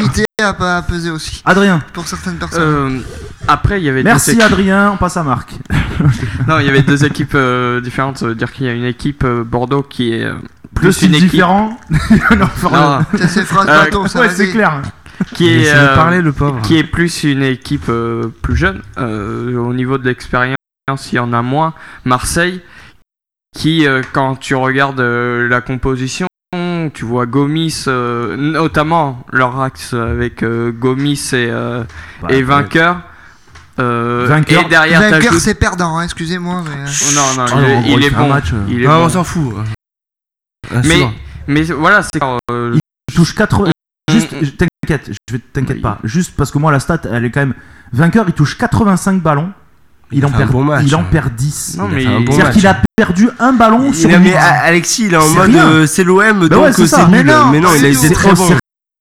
a pesé aussi. Adrien. Pour certaines personnes. Après, il y avait Merci Adrien, on passe à Marc. Non, il y avait deux équipes différentes. Ça veut dire qu'il y a une équipe Bordeaux qui est plus une équipe différent. Non, c'est phrase bateau, ça. Ouais, c'est clair. Qui est parler, le pauvre. Qui est plus une équipe plus jeune. Au niveau de l'expérience, il y en a moins. Marseille, qui quand tu regardes la composition, tu vois Gomis, notamment leur axe avec Gomis et Vainqueur. Vainqueur, et derrière Vainqueur c'est perdant, hein, excusez-moi. Mais... Non, il est bon. Il est bon. On s'en fout. Mais voilà, c'est il touche 80. Juste, t'inquiète pas. Juste parce que moi la stat, elle est quand même. Vainqueur, il touche 85 ballons. Il en perd 10. Non, mais c'est-à-dire qu'il a perdu un ballon sur. Mais Alexis, il est en mode c'est l'OM, donc c'est nul. Mais non, il a été très bon.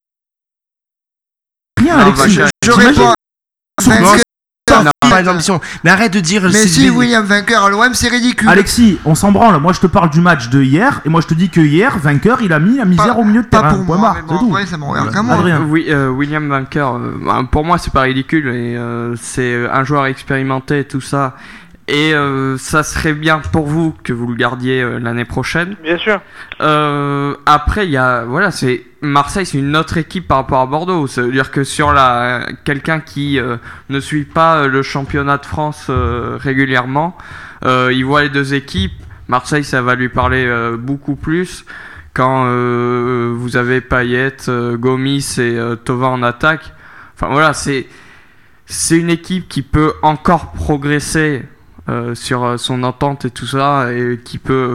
Rien, Alexis. Je réponds. Pas d'ambition. Mais arrête de dire. Mais si William Vainqueur à l'OM, c'est ridicule. Alexis, on s'en branle. Moi, je te parle du match de hier, et moi, je te dis que hier, Vainqueur, il a mis la misère au milieu de terrain. Pas pour moi, mais bon, après, ça me regarde qu'à moi. William Vainqueur, pour moi, c'est pas ridicule. Et c'est un joueur expérimenté et tout ça. Et ça serait bien pour vous que vous le gardiez l'année prochaine. Bien sûr. Après, il y a c'est Marseille, c'est une autre équipe par rapport à Bordeaux. Ça veut dire que sur quelqu'un qui ne suit pas le championnat de France régulièrement, il voit les deux équipes. Marseille, ça va lui parler beaucoup plus. Quand vous avez Payet, Gomis et Thauvin en attaque. Enfin voilà, c'est une équipe qui peut encore progresser sur son entente et tout ça, et qui peut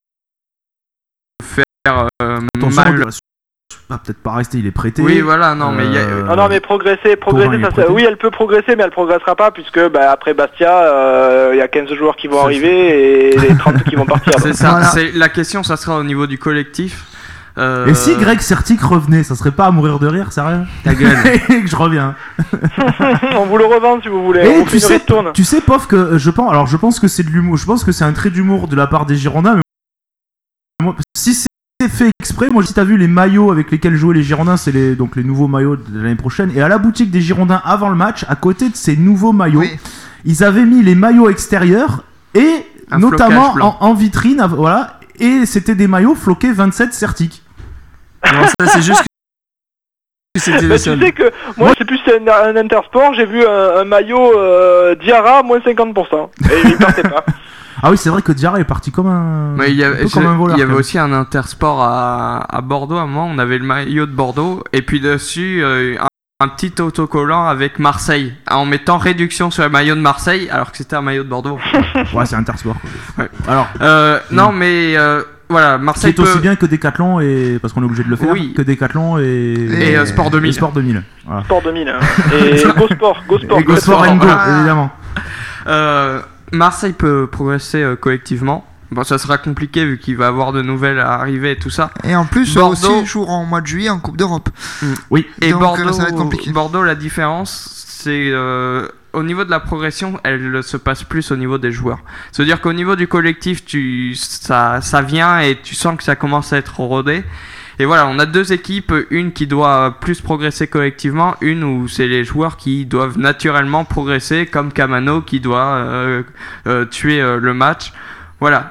faire mal. Peut-être pas rester, il est prêté. Oui, voilà, non, mais non, mais progresser, oui, elle peut progresser, mais elle progressera pas, puisque après Bastia, il y a 15 joueurs qui vont arriver et les 30 qui vont partir. C'est ça. Voilà. La question, ça sera au niveau du collectif. Et si Greg Sertic revenait, ça serait pas à mourir de rire, sérieux? Ta gueule. Et que je reviens. On vous le revend si vous voulez. Et tu sais, Pof, que je pense que c'est de l'humour. Je pense que c'est un trait d'humour de la part des Girondins. Mais moi, si c'est fait exprès, moi si t'as vu les maillots avec lesquels jouaient les Girondins, c'est les nouveaux maillots de l'année prochaine. Et à la boutique des Girondins avant le match, à côté de ces nouveaux maillots, ils avaient mis les maillots extérieurs et notamment en vitrine, voilà. Et c'était des maillots floqués 27 Certic. Non, ça c'est juste que c'était tu sais que moi c'est plus un Intersport, j'ai vu un maillot Diarra moins 50% et il partait pas. Ah oui, c'est vrai que Diarra est parti comme un mais il y voleur. Il y avait aussi un Intersport à Bordeaux à un moment, on avait le maillot de Bordeaux et puis dessus un petit autocollant avec Marseille en mettant réduction sur le maillot de Marseille alors que c'était un maillot de Bordeaux. Ouais, c'est Intersport. Ouais. Alors non mais voilà, Marseille c'est aussi bien que Decathlon et parce qu'on est obligé de le faire. Oui. Que Decathlon et Sport 2000. Et Sport 2000. Voilà. Sport 2000 et Go Sport et Go Sport and Go, évidemment. Marseille peut progresser collectivement. Bon, ça sera compliqué vu qu'il va avoir de nouvelles à arriver et tout ça. Et en plus, Bordeaux aussi joue en mois de juillet en Coupe d'Europe. Oui. Et donc, Bordeaux, ça va être compliqué. Bordeaux, la différence, c'est au niveau de la progression, elle se passe plus au niveau des joueurs. C'est-à-dire qu'au niveau du collectif, ça vient et tu sens que ça commence à être rodé. Et voilà, on a deux équipes, une qui doit plus progresser collectivement, une où c'est les joueurs qui doivent naturellement progresser, comme Camano qui doit tuer le match. Voilà.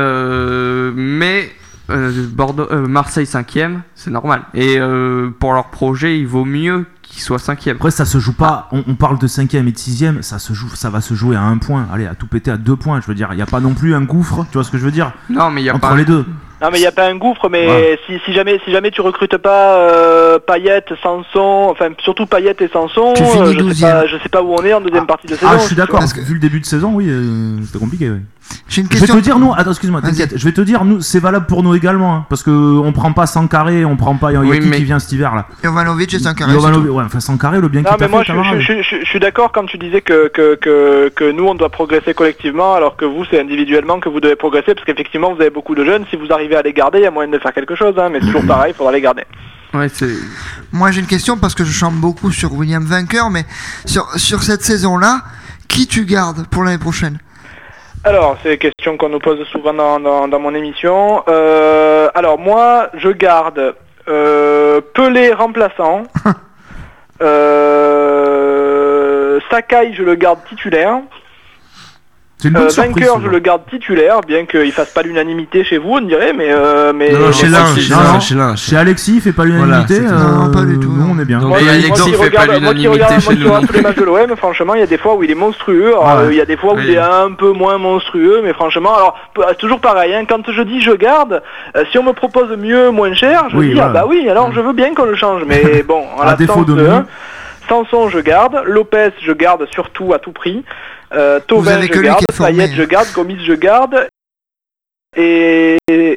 Mais Marseille 5ème, c'est normal. Et pour leur projet, il vaut mieux qu'ils soient 5ème. Après, ça se joue pas. On parle de 5ème et de 6ème, ça va se jouer à 1 point. Allez, à tout péter à 2 points. Je veux dire, il n'y a pas non plus un gouffre. Tu vois ce que je veux dire? Non, mais il y a entre pas les deux. Non mais il n'y a pas un gouffre, mais si jamais tu recrutes pas Payet, Sanson, enfin surtout Payet et Sanson, je sais pas où on est en deuxième partie de saison. Ah, je suis d'accord, parce que vu le début de saison, oui, c'était compliqué, oui. J'ai une question. Je vais te dire, nous, attends, excuse-moi, t'inquiète, je vais te dire, nous, c'est valable pour nous également, hein, parce que on prend pas Sankaré, on prend pas, il y a qui vient cet hiver là. Jovanovic et Sankaré. Ouais, enfin Sankaré, le bien qu'il a fait. Non mais moi je suis d'accord quand tu disais que nous on doit progresser collectivement, alors que vous c'est individuellement que vous devez progresser, parce qu'effectivement vous avez beaucoup de jeunes, si vous arrivez à les garder, il y a moyen de faire quelque chose, hein, mais c'est toujours pareil, il faudra les garder. Ouais, c'est... Moi j'ai une question parce que je chante beaucoup sur William Vainqueur, mais sur cette saison-là, qui tu gardes pour l'année prochaine? Alors, c'est une question qu'on nous pose souvent dans mon émission. Alors moi, je garde Pelé remplaçant. Sakai, je le garde titulaire. C'est une bonne surprise, vainqueur, je le garde titulaire, bien qu'il fasse pas l'unanimité chez vous, on dirait, mais non, chez l'un. Chez Alexis, il fait pas l'unanimité. Non, pas du tout. Nous, on est bien. Donc, Alexis fait pas l'unanimité chez nous. Moi qui regarde tous les matchs de l'OM, franchement, il y a des fois où il est monstrueux, il y a des fois où il est un peu moins monstrueux, mais franchement, alors toujours pareil, hein, quand je dis je garde, si on me propose mieux, moins cher, je dis ah bah oui, alors je veux bien qu'on le change, mais bon, à défaut de mieux. Sanson, je garde. Lopez, je garde surtout à tout prix. Thauvin, je garde. Payet, je garde. Gomis, je garde. Et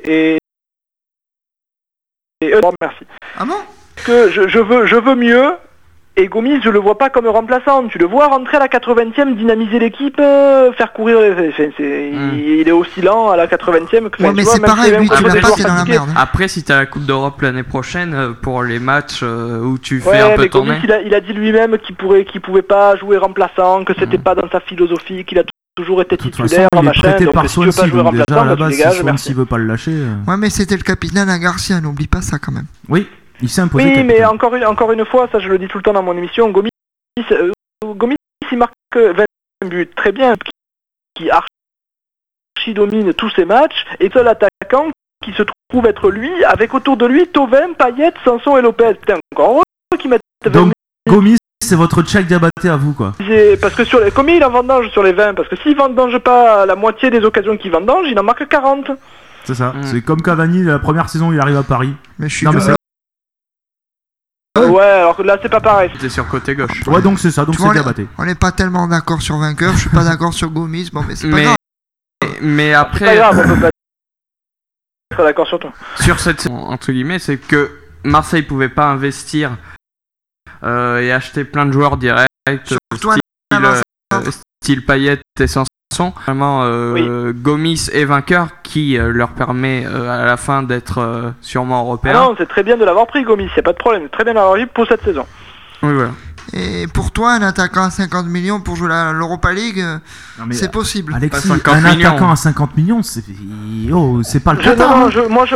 merci. Ah bon? Que je veux mieux. Et Gomis, je le vois pas comme remplaçant. Tu le vois rentrer à la 80e, dynamiser l'équipe, faire courir. Il est aussi lent à la 80e. Ouais, mais c'est pareil, lui, tu l'as pas, t'es dans la merde. Après, si t'as la Coupe d'Europe l'année prochaine, pour les matchs où tu fais un peu tourner. Il a dit lui-même qu'il pouvait pas jouer remplaçant, que c'était pas dans sa philosophie, qu'il a toujours été titulaire, machin. Donc si tu veux pas jouer remplaçant, à la base, dégage, si Swansea veut pas le lâcher. Ouais, mais c'était le capitaine à Garcia, n'oublie pas ça quand même. Oui. Il s'est imposé. Oui, mais encore une fois, ça je le dis tout le temps dans mon émission, Gomis il marque 20 buts, très bien, qui archi domine tous ses matchs, et seul attaquant qui se trouve être lui, avec autour de lui Thauvin, Payet, Sanson et Lopez. Putain, encore heureux qu'ils mettent 20 Donc Gomis, c'est votre check Diabaté à vous, quoi. Parce que combien il en vendange sur les 20? Parce que s'il vendange pas la moitié des occasions qu'il vendange, il en marque 40. C'est ça, c'est comme Cavani, la première saison il arrive à Paris. Mais je suis ouais, alors que là c'est pas pareil. C'est sur côté gauche. Ouais, donc c'est ça, donc c'est Diabaté. On n'est pas tellement d'accord sur vainqueur, je suis pas d'accord sur Gomis, bon mais c'est pas grave. Mais après... C'est pas grave, on peut pas être d'accord sur toi. Sur cette entre guillemets, c'est que Marseille pouvait pas investir et acheter plein de joueurs directs, style Payet et Sanson. Vraiment, Gomis est vainqueur qui leur permet à la fin d'être sûrement européen. Ah non, c'est très bien de l'avoir pris Gomis, y a pas de problème, très bien de l'avoir pris pour cette saison. Oui, voilà. Et pour toi, un attaquant à 50 millions pour jouer l'Europa League, c'est possible. Alexis, un attaquant à 50 millions, c'est pas le cas. Non,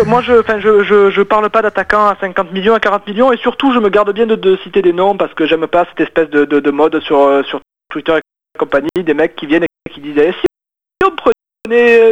je parle pas d'attaquant à 50 millions, à 40 millions, et surtout, je me garde bien de citer des noms parce que j'aime pas cette espèce de mode sur Twitter et compagnie, des mecs qui viennent et qui disent si on prenait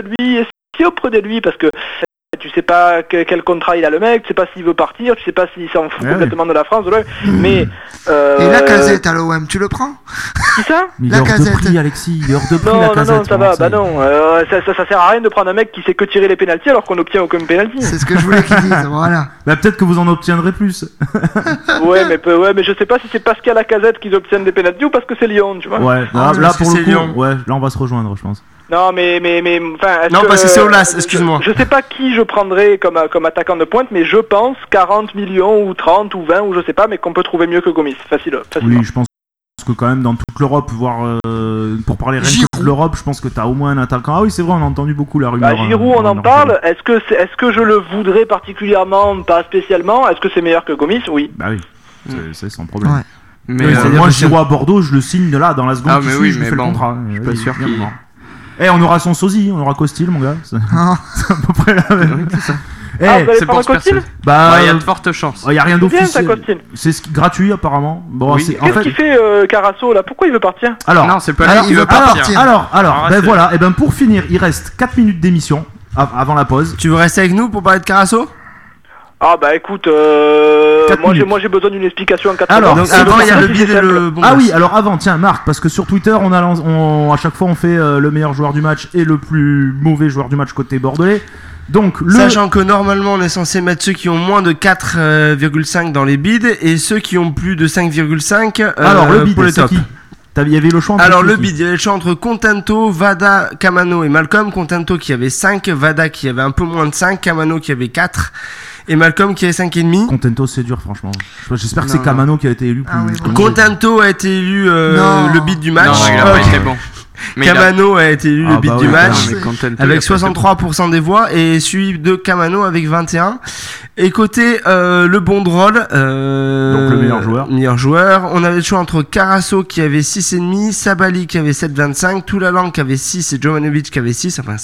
lui, parce que tu sais pas quel contrat il a le mec, tu sais pas s'il veut partir, tu sais pas s'il s'en fout complètement de la France, mais et Lacazette à l'OM, tu le prends? Qui ça? Mais hors de prix, Alexis, hors de prix, Lacazette. Non, ça va, bah non, ça sert à rien de prendre un mec qui sait que tirer les pénaltys alors qu'on n'obtient aucun pénalty. C'est ce que je voulais qu'il dise, voilà. Bah peut-être que vous en obtiendrez plus. ouais, mais je sais pas si c'est parce qu'il y a Lacazette qu'ils obtiennent des pénaltys ou parce que c'est Lyon, tu vois. Ouais, là pour le coup, Lyon. Ouais, là on va se rejoindre, je pense. Non, mais enfin. Non, parce que c'est Olas, excuse-moi. Je sais pas qui je prendrais comme attaquant de pointe, mais je pense 40 millions ou 30 ou 20 ou je sais pas, mais qu'on peut trouver mieux que Gomis, facilement. Oui, je pense que quand même dans toute l'Europe, voire pour parler rien que de l'Europe, je pense que t'as au moins un attaquant. Ah oui, c'est vrai, on a entendu beaucoup la rumeur. Giroud, on en parle. Est-ce que je le voudrais particulièrement, pas spécialement? Est-ce que c'est meilleur que Gomis? Oui. Bah oui, c'est sans problème. Ouais. Mais moi, Giroud à Bordeaux, je le signe de là dans la seconde. Je fais le contrat. Je suis pas sûr qu'il. On aura son sosie, on aura Costil, mon gars. C'est à peu près la même. C'est ça. Vous allez prendre Costil? Bah, il y a de fortes chances. Il y a rien d'officiel. C'est gratuit apparemment. Bon, qu'est-ce qu'il fait Carasso là? Pourquoi il veut partir? Alors, non, c'est pas il veut pas partir. Alors, ben voilà. Et ben pour finir, il reste 4 minutes d'émission avant la pause. Tu veux rester avec nous pour parler de Carasso? Ah bah écoute, moi j'ai besoin d'une explication en 4 alors, minutes. Alors, avant il y a le bid et le bon. Ah oui, alors avant, tiens Marc, parce que sur Twitter à chaque fois on fait le meilleur joueur du match et le plus mauvais joueur du match côté bordelais. Donc sachant que normalement on est censé mettre ceux qui ont moins de 4,5 dans les bids et ceux qui ont plus de 5,5 alors le bid pour les c'est top. Qui il y avait le choix entre alors le bid, il y avait le choix entre Contento, Vada, Camano et Malcolm. Contento qui avait 5, Vada qui avait un peu moins de 5, Camano qui avait 4 et Malcolm qui avait 5,5. Contento c'est dur franchement. J'espère que c'est Camano qui a été élu plus. Contento a été élu le bid du match. Non, il a pas été bon. Camano a été élu le bid du match avec 63% des voix et suivi de Camano avec 21. Et côté le bon drôle, donc le meilleur joueur, on avait le choix entre Carasso qui avait 6,5, Sabali qui avait 7,25, Toulalan qui avait 6 et Jovanovic qui avait 6, enfin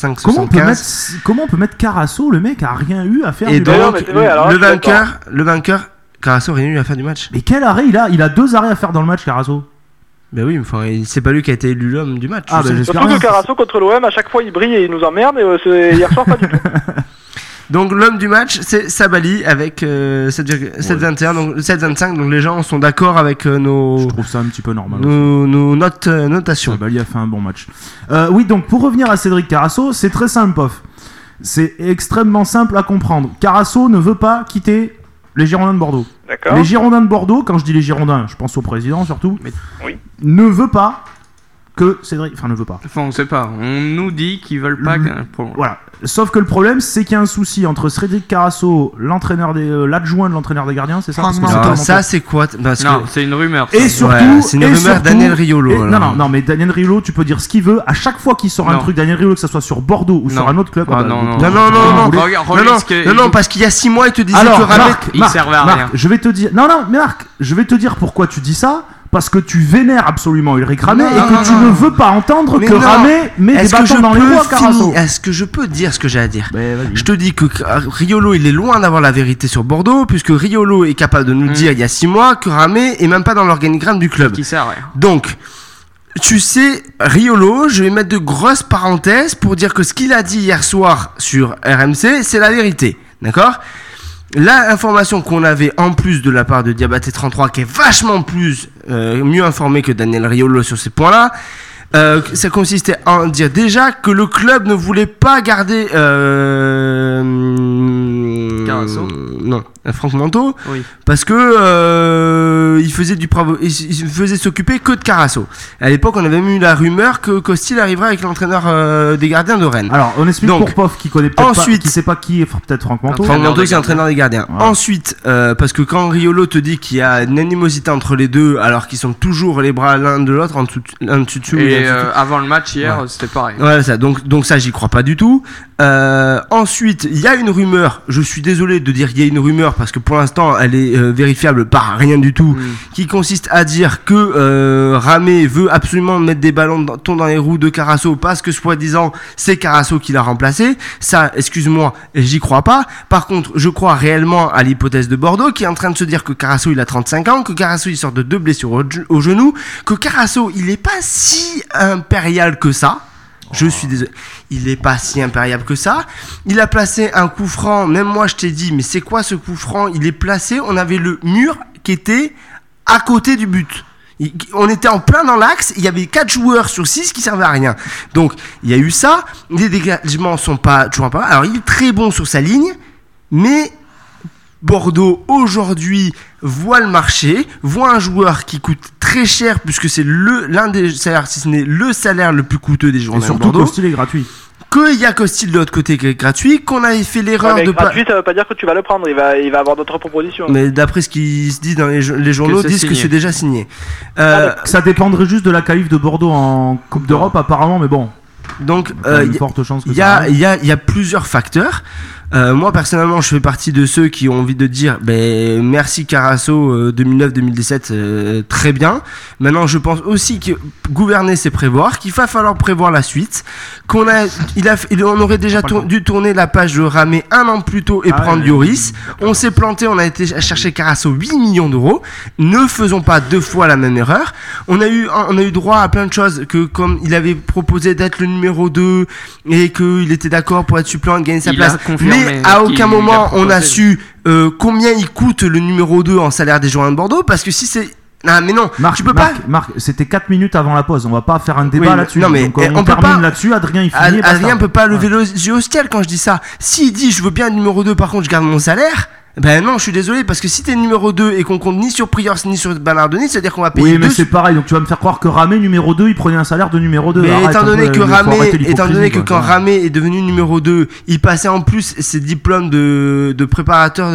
5,75. Comment on peut mettre Carasso, le mec a rien eu à faire. Et donc le vainqueur Carasso rien eu à faire du match. Mais quel arrêt il a 2 arrêts à faire dans le match, Carasso. Ben oui, enfin, c'est pas lui qui a été élu l'homme du match. Ah, Surtout que Carasso contre l'OM, à chaque fois il brille et il nous emmerde, et hier soir pas du tout. Donc l'homme du match, c'est Sabali avec 7,21, donc 7,25. Donc les gens sont d'accord avec nos. Je trouve ça un petit peu normal. Nos notations. Sabali a fait un bon match. Oui, donc pour revenir à Cédric Carasso, c'est très simple, Pof. C'est extrêmement simple à comprendre. Carasso ne veut pas quitter les Girondins de Bordeaux. D'accord. Les Girondins de Bordeaux, quand je dis les Girondins, je pense au président surtout, Oui. ne veut pas que Cédric... Enfin, ne veut pas. Enfin, on sait pas. On nous dit qu'ils veulent pas. Voilà. Sauf que le problème, c'est qu'il y a un souci entre Cédric Carasso, l'adjoint de l'entraîneur des gardiens, c'est ça? Non, ça c'est quoi? Non, c'est une rumeur. Et surtout, c'est une rumeur Daniel Riolo. Non, mais Daniel Riolo, tu peux dire ce qu'il veut. À chaque fois qu'il sort un truc, Daniel Riolo, que ça soit sur Bordeaux ou sur un autre club. Non, parce qu'il y a 6 mois, il te disait que Ramet, il servait à rien. Je vais te dire. Non, mais Marc, je vais te dire pourquoi tu dis ça. Parce que tu vénères absolument Ulrich Ramet et que tu ne veux pas entendre que Ramet met des bâtons dans les roues à Carasso. Est-ce que je peux dire ce que j'ai à dire? Je te dis que Riolo, il est loin d'avoir la vérité sur Bordeaux, puisque Riolo est capable de nous dire il y a 6 mois que Ramet est même pas dans l'organigramme du club. Qui sert à rien. Donc, tu sais, Riolo, je vais mettre de grosses parenthèses pour dire que ce qu'il a dit hier soir sur RMC, c'est la vérité. D'accord? La information qu'on avait en plus de la part de Diabaté 33, qui est vachement mieux informé que Daniel Riolo sur ces points-là, ça consistait à dire déjà que le club ne voulait pas garder Carasso. Non, Franck Manteau, Oui. parce que il faisait s'occuper que de Carasso. À l'époque, on avait eu la rumeur que Costil arriverait avec l'entraîneur des gardiens de Rennes. Alors, on explique Donc, pour Pof qui connaît peut-être ensuite, pas, qui sait pas qui est peut-être Franck Manteau. Franck Manteau, c'est entraîneur des gardiens. Ouais. Ensuite, parce que quand Riolo te dit qu'il y a une animosité entre les deux, alors qu'ils sont toujours les bras l'un de l'autre, l'un dessus Et avant le match hier, c'était pareil. Ouais, ça. Donc ça, j'y crois pas du tout. Ensuite, il y a une rumeur. Je suis désolé de dire qu'il y a une rumeur parce que pour l'instant, elle est vérifiable par rien du tout, qui consiste à dire que Ramet veut absolument mettre des ballons dans les roues de Carasso parce que soi-disant c'est Carasso qui l'a remplacé. Ça, excuse-moi, j'y crois pas. Par contre, je crois réellement à l'hypothèse de Bordeaux qui est en train de se dire que Carasso il a 35 ans, que Carasso il sort de 2 blessures au genou, que Carasso il est pas si impérial que ça. Je suis désolé. Il est pas si impériable que ça. Il a placé un coup franc. Même moi, je t'ai dit, mais c'est quoi ce coup franc? Il est placé. On avait le mur qui était à côté du but. On était en plein dans l'axe. Il y avait 4 joueurs sur 6 qui servaient à rien. Donc, il y a eu ça. Les dégagements sont pas toujours pas. Alors, il est très bon sur sa ligne, mais Bordeaux aujourd'hui voit le marché, voit un joueur qui coûte très cher puisque c'est l'un des salaires, si ce n'est le salaire le plus coûteux des Girondins de Bordeaux. Et surtout, Costil est gratuit. Qu'il y a Costil de l'autre côté qui est gratuit, qu'on avait fait l'erreur de gratuit, ça veut pas dire que tu vas le prendre. Il va avoir d'autres propositions. Mais d'après ce qui se dit dans les journaux, disent que c'est déjà signé. Ça dépendrait juste de la qualif de Bordeaux en Coupe d'Europe apparemment, mais bon. Donc il y a une forte chance que il y a plusieurs facteurs. Moi personnellement, je fais partie de ceux qui ont envie de dire merci Carasso 2009-2017 très bien. Maintenant, je pense aussi que gouverner c'est prévoir, qu'il va falloir prévoir la suite, on aurait déjà dû tourner la page de Ramet un an plus tôt et prendre Lloris. On s'est planté, on a été chercher Carasso 8 millions d'euros. Ne faisons pas 2 fois la même erreur. On a eu droit à plein de choses, que comme il avait proposé d'être le numéro 2 et qu'il était d'accord pour être suppléant et gagner sa place. Mais à aucun moment on a su combien il coûte le numéro 2 en salaire des Girondins de Bordeaux, parce que si c'est... Ah mais non, tu peux pas. Marc, c'était 4 minutes avant la pause, on va pas faire un débat là-dessus. Non mais donc, on peut termine pas là-dessus, Adrien il finit. Adrien peut pas lever les yeux au ciel quand je dis ça. S'il dit je veux bien le numéro 2, par contre je garde mon salaire, ben non, je suis désolé, parce que si t'es numéro 2 et qu'on compte ni sur Priors ni sur Bernardoni, c'est-à-dire qu'on va payer. Oui, mais c'est pareil, donc tu vas me faire croire que Ramet numéro 2 il prenait un salaire de numéro 2. Mais étant donné que quand Ramet est devenu numéro 2, il passait en plus ses diplômes de préparateur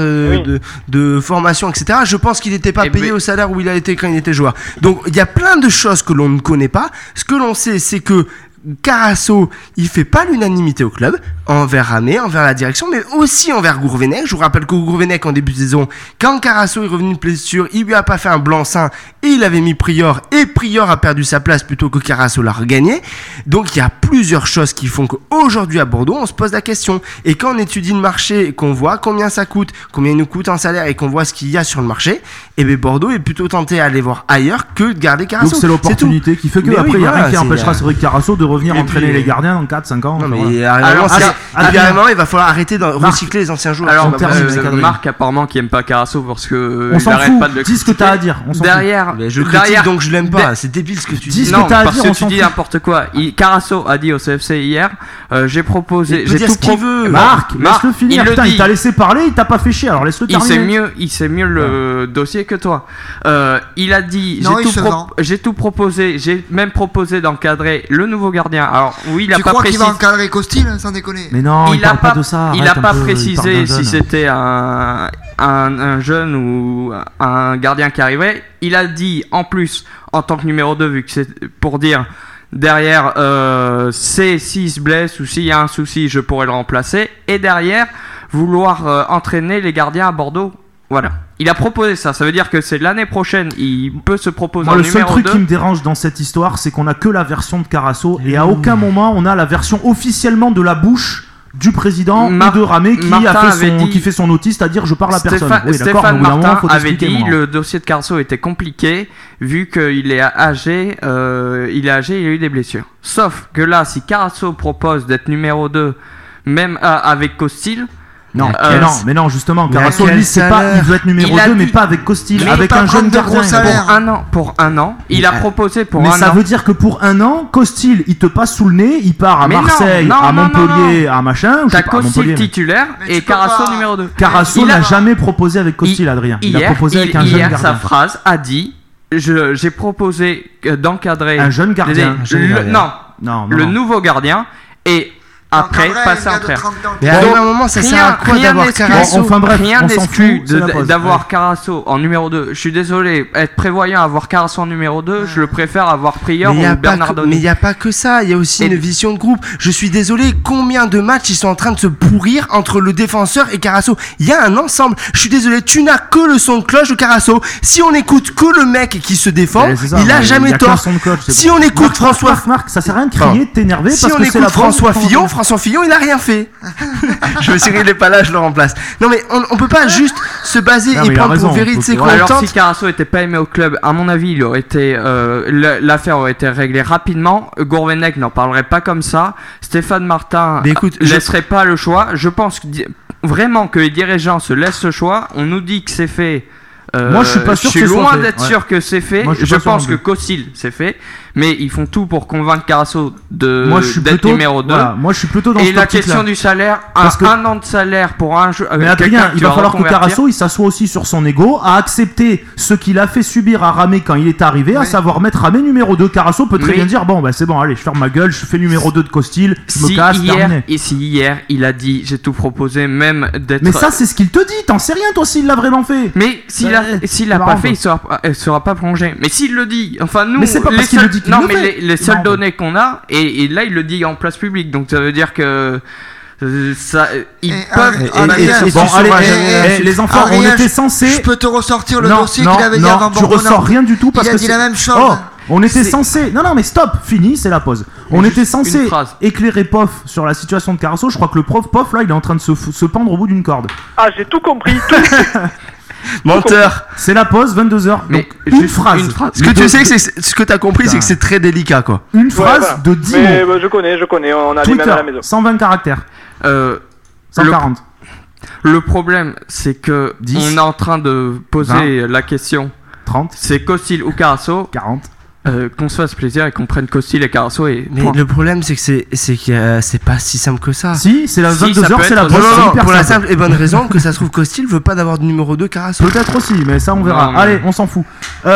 de formation, etc. Je pense qu'il n'était pas payé au salaire où il a été quand il était joueur. Donc il y a plein de choses que l'on ne connaît pas. Ce que l'on sait, c'est que Carasso, il fait pas l'unanimité au club. envers Ramé, envers la direction, mais aussi envers Gourvenec. Je vous rappelle que Gourvenec, en début de saison, quand Carasso est revenu de blessure, il lui a pas fait un blanc-seing et il avait mis Prior, et Prior a perdu sa place plutôt que Carasso l'a regagné. Donc il y a plusieurs choses qui font qu'aujourd'hui à Bordeaux, on se pose la question. Et quand on étudie le marché et qu'on voit combien ça coûte, combien il nous coûte en salaire et qu'on voit ce qu'il y a sur le marché, et bien Bordeaux est plutôt tenté à aller voir ailleurs que de garder Carasso. Donc c'est l'opportunité qui fait que après il y a rien qui empêchera Cédric Carasso de revenir entraîner les gardiens dans 4-5 ans. Non mais apparemment, il va falloir arrêter de recycler les anciens joueurs. Alors, Marc, apparemment, qui aime pas Carasso parce que on s'en arrête fout. pas de le dis ce que t'as à dire. Derrière, je critique donc je l'aime pas. C'est débile ce que tu dis. Non, parce que tu dis n'importe quoi. Carasso a dit au CFC hier, j'ai proposé. Il peut dire ce qu'il veut. Marc, laisse-le finir. Putain, il t'a laissé parler, il t'a pas fait chier. Alors laisse-le terminer. Il sait mieux le dossier que toi. Il a dit, j'ai tout proposé. J'ai même proposé d'encadrer le nouveau gardien. Alors oui, il a pas précisé. Tu crois qu'il va encadrer Costil, sans déconner? Mais non, il parle pas de ça. Il a pas précisé si c'était un jeune ou un gardien qui arrivait. Il a dit en plus en tant que numéro 2, vu que c'est pour dire derrière s'il se blesse ou s'il y a un souci, je pourrais le remplacer. Et derrière vouloir entraîner les gardiens à Bordeaux. Voilà. Il a proposé ça. Ça veut dire que c'est l'année prochaine. Il peut se proposer le seul truc qui me dérange dans cette histoire, c'est qu'on a que la version de Carasso et à aucun moment on a la version officiellement de la bouche du président ou de Ramé qui fait son notice, c'est-à-dire je parle à personne. Stéphane Martin avait dit le dossier de Carasso était compliqué vu qu'il est âgé, il a eu des blessures. Sauf que là, si Carasso propose d'être numéro 2, même avec Costil. Non, mais non, justement, Carasso, lui, c'est pas, il veut être numéro 2, mais pas avec Costil, avec un jeune gardien. Pour un an, il a proposé pour un an. Mais ça veut dire que pour un an, Costil, il te passe sous le nez, il part à Marseille, à Montpellier, à machin. T'as Costil titulaire et Carasso numéro 2. Carasso n'a jamais proposé avec Costil, Adrien. Il a proposé avec un jeune gardien. Sa phrase a dit, j'ai proposé d'encadrer un jeune gardien. Le nouveau gardien et après, passer en traire. Mais à un moment, ça sert à quoi d'avoir Carasso? Rien n'exclut d'avoir Carasso en numéro 2. Je suis désolé, être prévoyant avoir Carasso en numéro 2, je le préfère avoir Prior ou Bernardoni. Mais il n'y a pas que ça, il y a aussi une vision de groupe. Je suis désolé, combien de matchs ils sont en train de se pourrir entre le défenseur et Carasso? Il y a un ensemble. Je suis désolé, tu n'as que le son de cloche de Carasso. Si on écoute que le mec qui se défend, il a jamais tort. Si on écoute François... Marc, ça sert à rien de crier, de t'énerver parce que c'est la François Fillon, il a rien fait. Je me suis dit, il est pas là, je le remplace. Non mais on peut pas juste se baser et prendre pour vérité constante. Alors si Carasso était pas aimé au club, à mon avis, il aurait été l'affaire aurait été réglée rapidement. Gourvenec n'en parlerait pas comme ça. Stéphane Martin laisserait pas le choix. Je pense vraiment que les dirigeants se laissent ce choix. On nous dit que c'est fait. Moi je suis pas sûr. Je suis loin d'être sûr que c'est fait. Je pense que Costil c'est fait, mais ils font tout pour convaincre Carasso d'être numéro 2. Voilà, moi je suis plutôt dans et la question du salaire, un an de salaire pour un jeu. Mais Adrien, il va falloir que Carasso il s'assoit aussi sur son ego, à accepter ce qu'il a fait subir à Ramé quand il est arrivé, à savoir mettre Ramé numéro 2. Carasso peut très bien dire bon bah c'est bon, allez je ferme ma gueule, je fais numéro 2 de Costil, je me casse, terminé. Et si hier il a dit j'ai tout proposé même d'être. Mais ça c'est ce qu'il te dit, t'en sais rien toi s'il l'a vraiment fait. Mais s'il l'a pas fait, il sera pas prolongé. Mais s'il le dit, enfin nous, mais c'est pas parce qu'il le dit qu'il le fait. Les seules données qu'on a, et là il le dit en place publique, donc ça veut dire que ça, ils peuvent. Les enfants, on était censés. Je peux te ressortir le dossier qu'il avait dit avant Bordeaux. Tu ressors rien du tout parce que il a dit la même chose. On était censé. Non, mais stop, fini, c'est la pause. On était censé éclairer Pof sur la situation de Carasso. Je crois que le prof Pof là, il est en train de se pendre au bout d'une corde. Ah, j'ai tout compris. Menteur. C'est la pause, 22h. Donc une phrase. Ce que tu sais, ce que t'as compris, c'est que c'est très délicat, quoi. Une phrase de 10 mots. Je connais. On a Twitter, les mêmes à la maison. 120 caractères. 140. Le problème, c'est que 10, on est en train de poser la question. 30. C'est Costil ou Carasso. 40. Qu'on se fasse plaisir et qu'on prenne Costil et Carasso et mais le problème c'est que c'est pas si simple que ça. Si, c'est la 22h, c'est la pause. Non, pour la simple et bonne raison que ça se trouve Costil veut pas d'avoir de numéro 2 Carasso. Peut-être aussi, mais ça on verra. Non, allez, on s'en fout.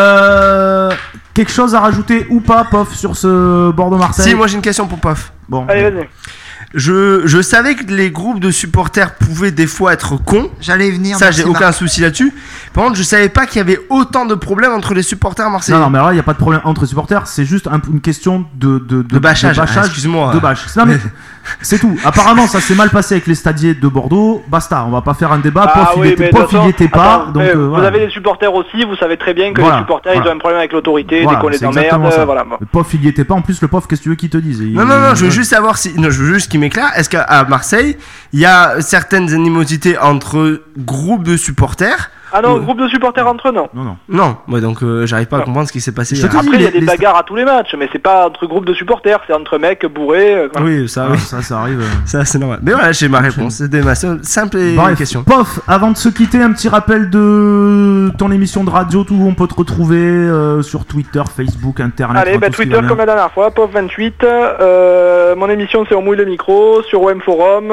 Quelque chose à rajouter ou pas, Pof, sur ce Bordeaux-Marseille? Si, moi j'ai une question pour Pof. Bon. Allez, vas-y. Je savais que les groupes de supporters pouvaient des fois être cons. J'allais y venir. Ça, j'ai aucun souci là-dessus. Par contre, je savais pas qu'il y avait autant de problèmes entre les supporters marseillais. Non, mais là, il n'y a pas de problème entre supporters. C'est juste une question de bâchage. Excuse-moi. De bâche. Non, mais c'est tout. Apparemment, ça s'est mal passé avec les stadiers de Bordeaux. Basta, on va pas faire un débat. Pof, il y était pas. Donc, vous avez les supporters aussi. Vous savez très bien que les supporters, ils ont un problème avec l'autorité. Dès qu'on les emmerde. Voilà. Le Pof, il y était pas. En plus, le Pof, qu'est-ce que tu veux qu'il te dise? Non, je veux juste savoir si. Non, je veux juste qu'il m'éclaire. Est-ce qu'à Marseille, il y a certaines animosités entre groupes de supporters? Ah non, groupe de supporters entre eux, non. Non, moi donc j'arrive pas à comprendre ce qui s'est passé. Après, il y a des bagarres à tous les matchs, mais c'est pas entre groupes de supporters, c'est entre mecs bourrés. Oui, ça arrive. Ça, c'est normal. Mais voilà, j'ai ma réponse. C'était ma simple question. Pof, avant de se quitter, un petit rappel de ton émission de radio, tout où on peut te retrouver sur Twitter, Facebook, Internet. Allez, Twitter comme la dernière fois, Pof28. Mon émission, c'est On mouille le micro sur OM Forum.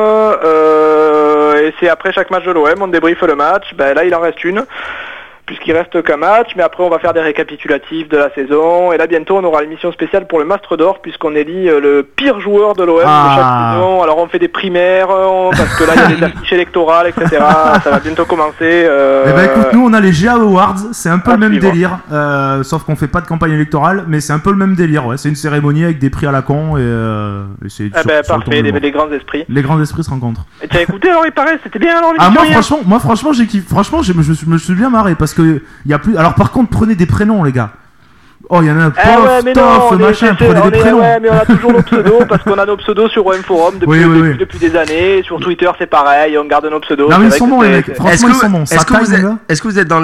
Et c'est après chaque match de l'OM, on débriefe le match. Là, il en reste une, puisqu'il reste qu'un match, mais après on va faire des récapitulatifs de la saison, et là bientôt on aura l'émission spéciale pour le Mastre d'Or, puisqu'on élit le pire joueur de l'OM de chaque saison. Alors on fait des primaires, parce que là il y a des affiches électorales, etc. Ça va bientôt commencer. Écoute, nous on a les GA Awards, c'est un peu le même délire, sauf qu'on fait pas de campagne électorale, mais c'est un peu le même délire, ouais. C'est une cérémonie avec des prix à la con, et c'est parfait, les grands esprits. Les grands esprits se rencontrent. Et tu as écouté alors, il paraît, c'était bien alors l'émission. Moi franchement j'ai kiffé, franchement je me suis bien marré, parce que y a plus. Alors par contre, prenez des prénoms, les gars. Oh, il y en a un machin, prenez des prénoms. Ouais, mais on a toujours nos pseudos, parce qu'on a nos pseudos sur OM Forum depuis des années. Sur Twitter, c'est pareil, on garde nos pseudos. Non, mais ils sont bons, les mecs. Franchement, ils sont bons. Est-ce que vous êtes dans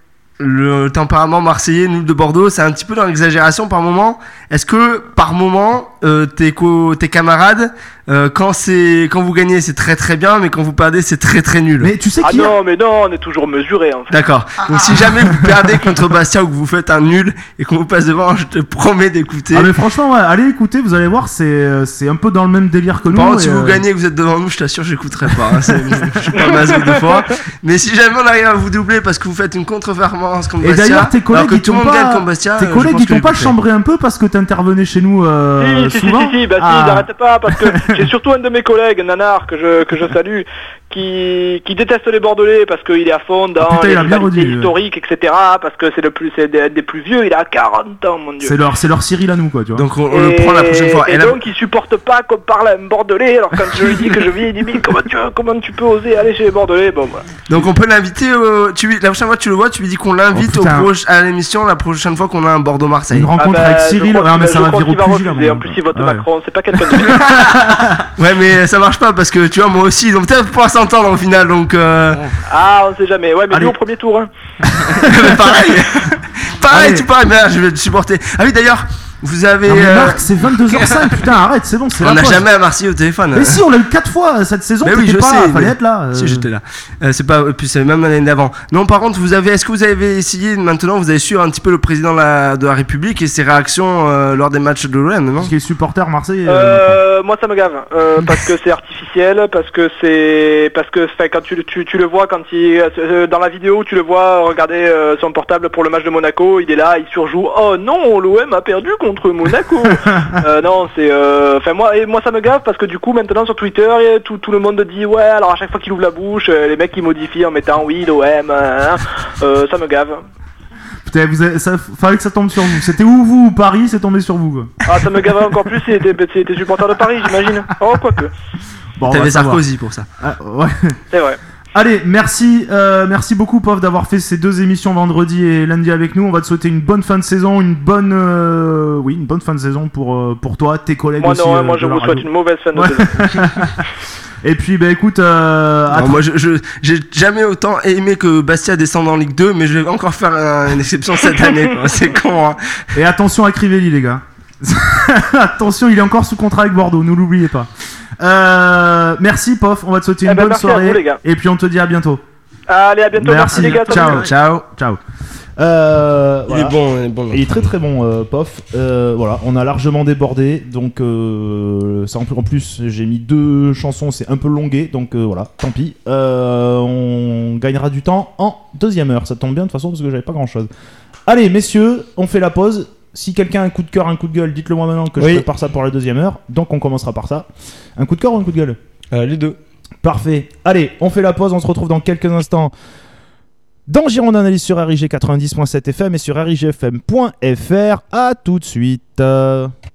le tempérament marseillais, nous de Bordeaux, c'est un petit peu dans l'exagération par moment? Est-ce que par moment, tes camarades, quand vous gagnez, c'est très très bien, mais quand vous perdez, c'est très très nul? Mais tu sais non, on est toujours mesuré en fait. D'accord. Donc si jamais vous perdez contre Bastia ou que vous faites un nul et qu'on vous passe devant, je te promets d'écouter. Ah mais franchement, ouais, allez écouter, vous allez voir, c'est un peu dans le même délire que nous. Par contre, si vous gagnez et que vous êtes devant nous, je t'assure, j'écouterai pas. Hein. Je suis pas masé deux fois. Mais si jamais on arrive à vous doubler parce que vous faites une contre-performance comme Bastia, et d'ailleurs tes collègues que tout le monde gagne comme Bastia, tes collègues ils t'ont pas chambré un peu parce que t'intervenais chez nous souvent? Si, n'arrêtez pas, parce que j'ai surtout un de mes collègues, Nanar, que je salue, qui déteste les Bordelais parce qu'il est à fond dans les rivalités historiques, etc. Parce que c'est des plus vieux, il a 40 ans, mon Dieu. C'est leur Cyril à nous, quoi, tu vois. Donc on le prend la prochaine fois. Et donc il supporte pas qu'on parle à un Bordelais, alors quand je lui dis que je viens, il dit mais comment tu peux oser aller chez les Bordelais? Bon, voilà. Donc on peut l'inviter, la prochaine fois tu le vois, tu lui dis qu'on l'invite à l'émission la prochaine fois qu'on a un Bordeaux-Marseille. Une rencontre avec Cyril, mais ça va virer au pugilat. En plus il vote Macron, c'est pas quelqu'un de Ouais, mais ça marche pas parce que tu vois, moi aussi, ils ont peut-être pas s'entendre au final, donc. Ah, on sait jamais. Ouais, mais nous au premier tour. Hein. Pareil, tu parles, mais là, je vais te supporter. Ah oui, d'ailleurs. Vous avez. Non mais Marc, c'est 22h05, putain, arrête, c'est bon, c'est on n'a jamais à Marseille au téléphone. Mais si, on l'a eu 4 fois cette saison, mais oui, je pas sais, là, fallait être là. Si, j'étais là. C'est pas. Puis c'est même l'année d'avant. Non, par contre, est-ce que vous avez essayé, maintenant, vous avez suivi un petit peu le président de la République et ses réactions lors des matchs de l'OM, non? Parce qu'il est supporter marseillais. Moi, ça me gave. Parce que c'est artificiel, parce que quand tu le vois, quand dans la vidéo, tu le vois regarder son portable pour le match de Monaco, il est là, il surjoue. Oh non, l'OM a perdu contre Monaco. Non, c'est moi ça me gave parce que du coup maintenant sur Twitter tout le monde dit ouais, alors à chaque fois qu'il ouvre la bouche les mecs qui modifient en mettant oui l'OM ça me gave. Putain, ça fallait que ça tombe sur vous. C'était où vous ou Paris, c'est tombé sur vous quoi. Ah, ça me gave encore plus, c'était supporter de Paris, j'imagine. Oh, quoique. Bon, t'avais Sarkozy pour ça. Ouais. C'est vrai. Allez, merci beaucoup Pof d'avoir fait ces 2 émissions vendredi et lundi avec nous. On va te souhaiter une bonne fin de saison, une bonne fin de saison pour toi, tes collègues moi, aussi. Moi je vous souhaite une mauvaise fin de saison. Et puis écoute, moi j'ai jamais autant aimé que Bastia descende en Ligue 2, mais je vais encore faire une exception cette année, quoi. C'est con. Hein. Et attention à Crivelli les gars. Attention, il est encore sous contrat avec Bordeaux, ne l'oubliez pas. Merci Pof, on va te souhaiter une bonne soirée vous, et puis on te dit à bientôt. Allez, à bientôt. Merci les gars. Ciao. Il est bon. Il est très très bon, Pof. Voilà, on a largement débordé, donc ça en plus j'ai mis 2 chansons, c'est un peu longué, donc voilà, tant pis. On gagnera du temps en 2e heure. Ça tombe bien de toute façon parce que j'avais pas grand chose. Allez messieurs, on fait la pause. Si quelqu'un a un coup de cœur, un coup de gueule, dites-le moi maintenant que je prépare ça pour la deuxième heure. Donc on commencera par ça. Un coup de cœur ou un coup de gueule ? Les deux. Parfait. Allez, on fait la pause, on se retrouve dans quelques instants dans Gironde Analyse sur RIG 90.7 FM et sur RIGFM.fr. À tout de suite.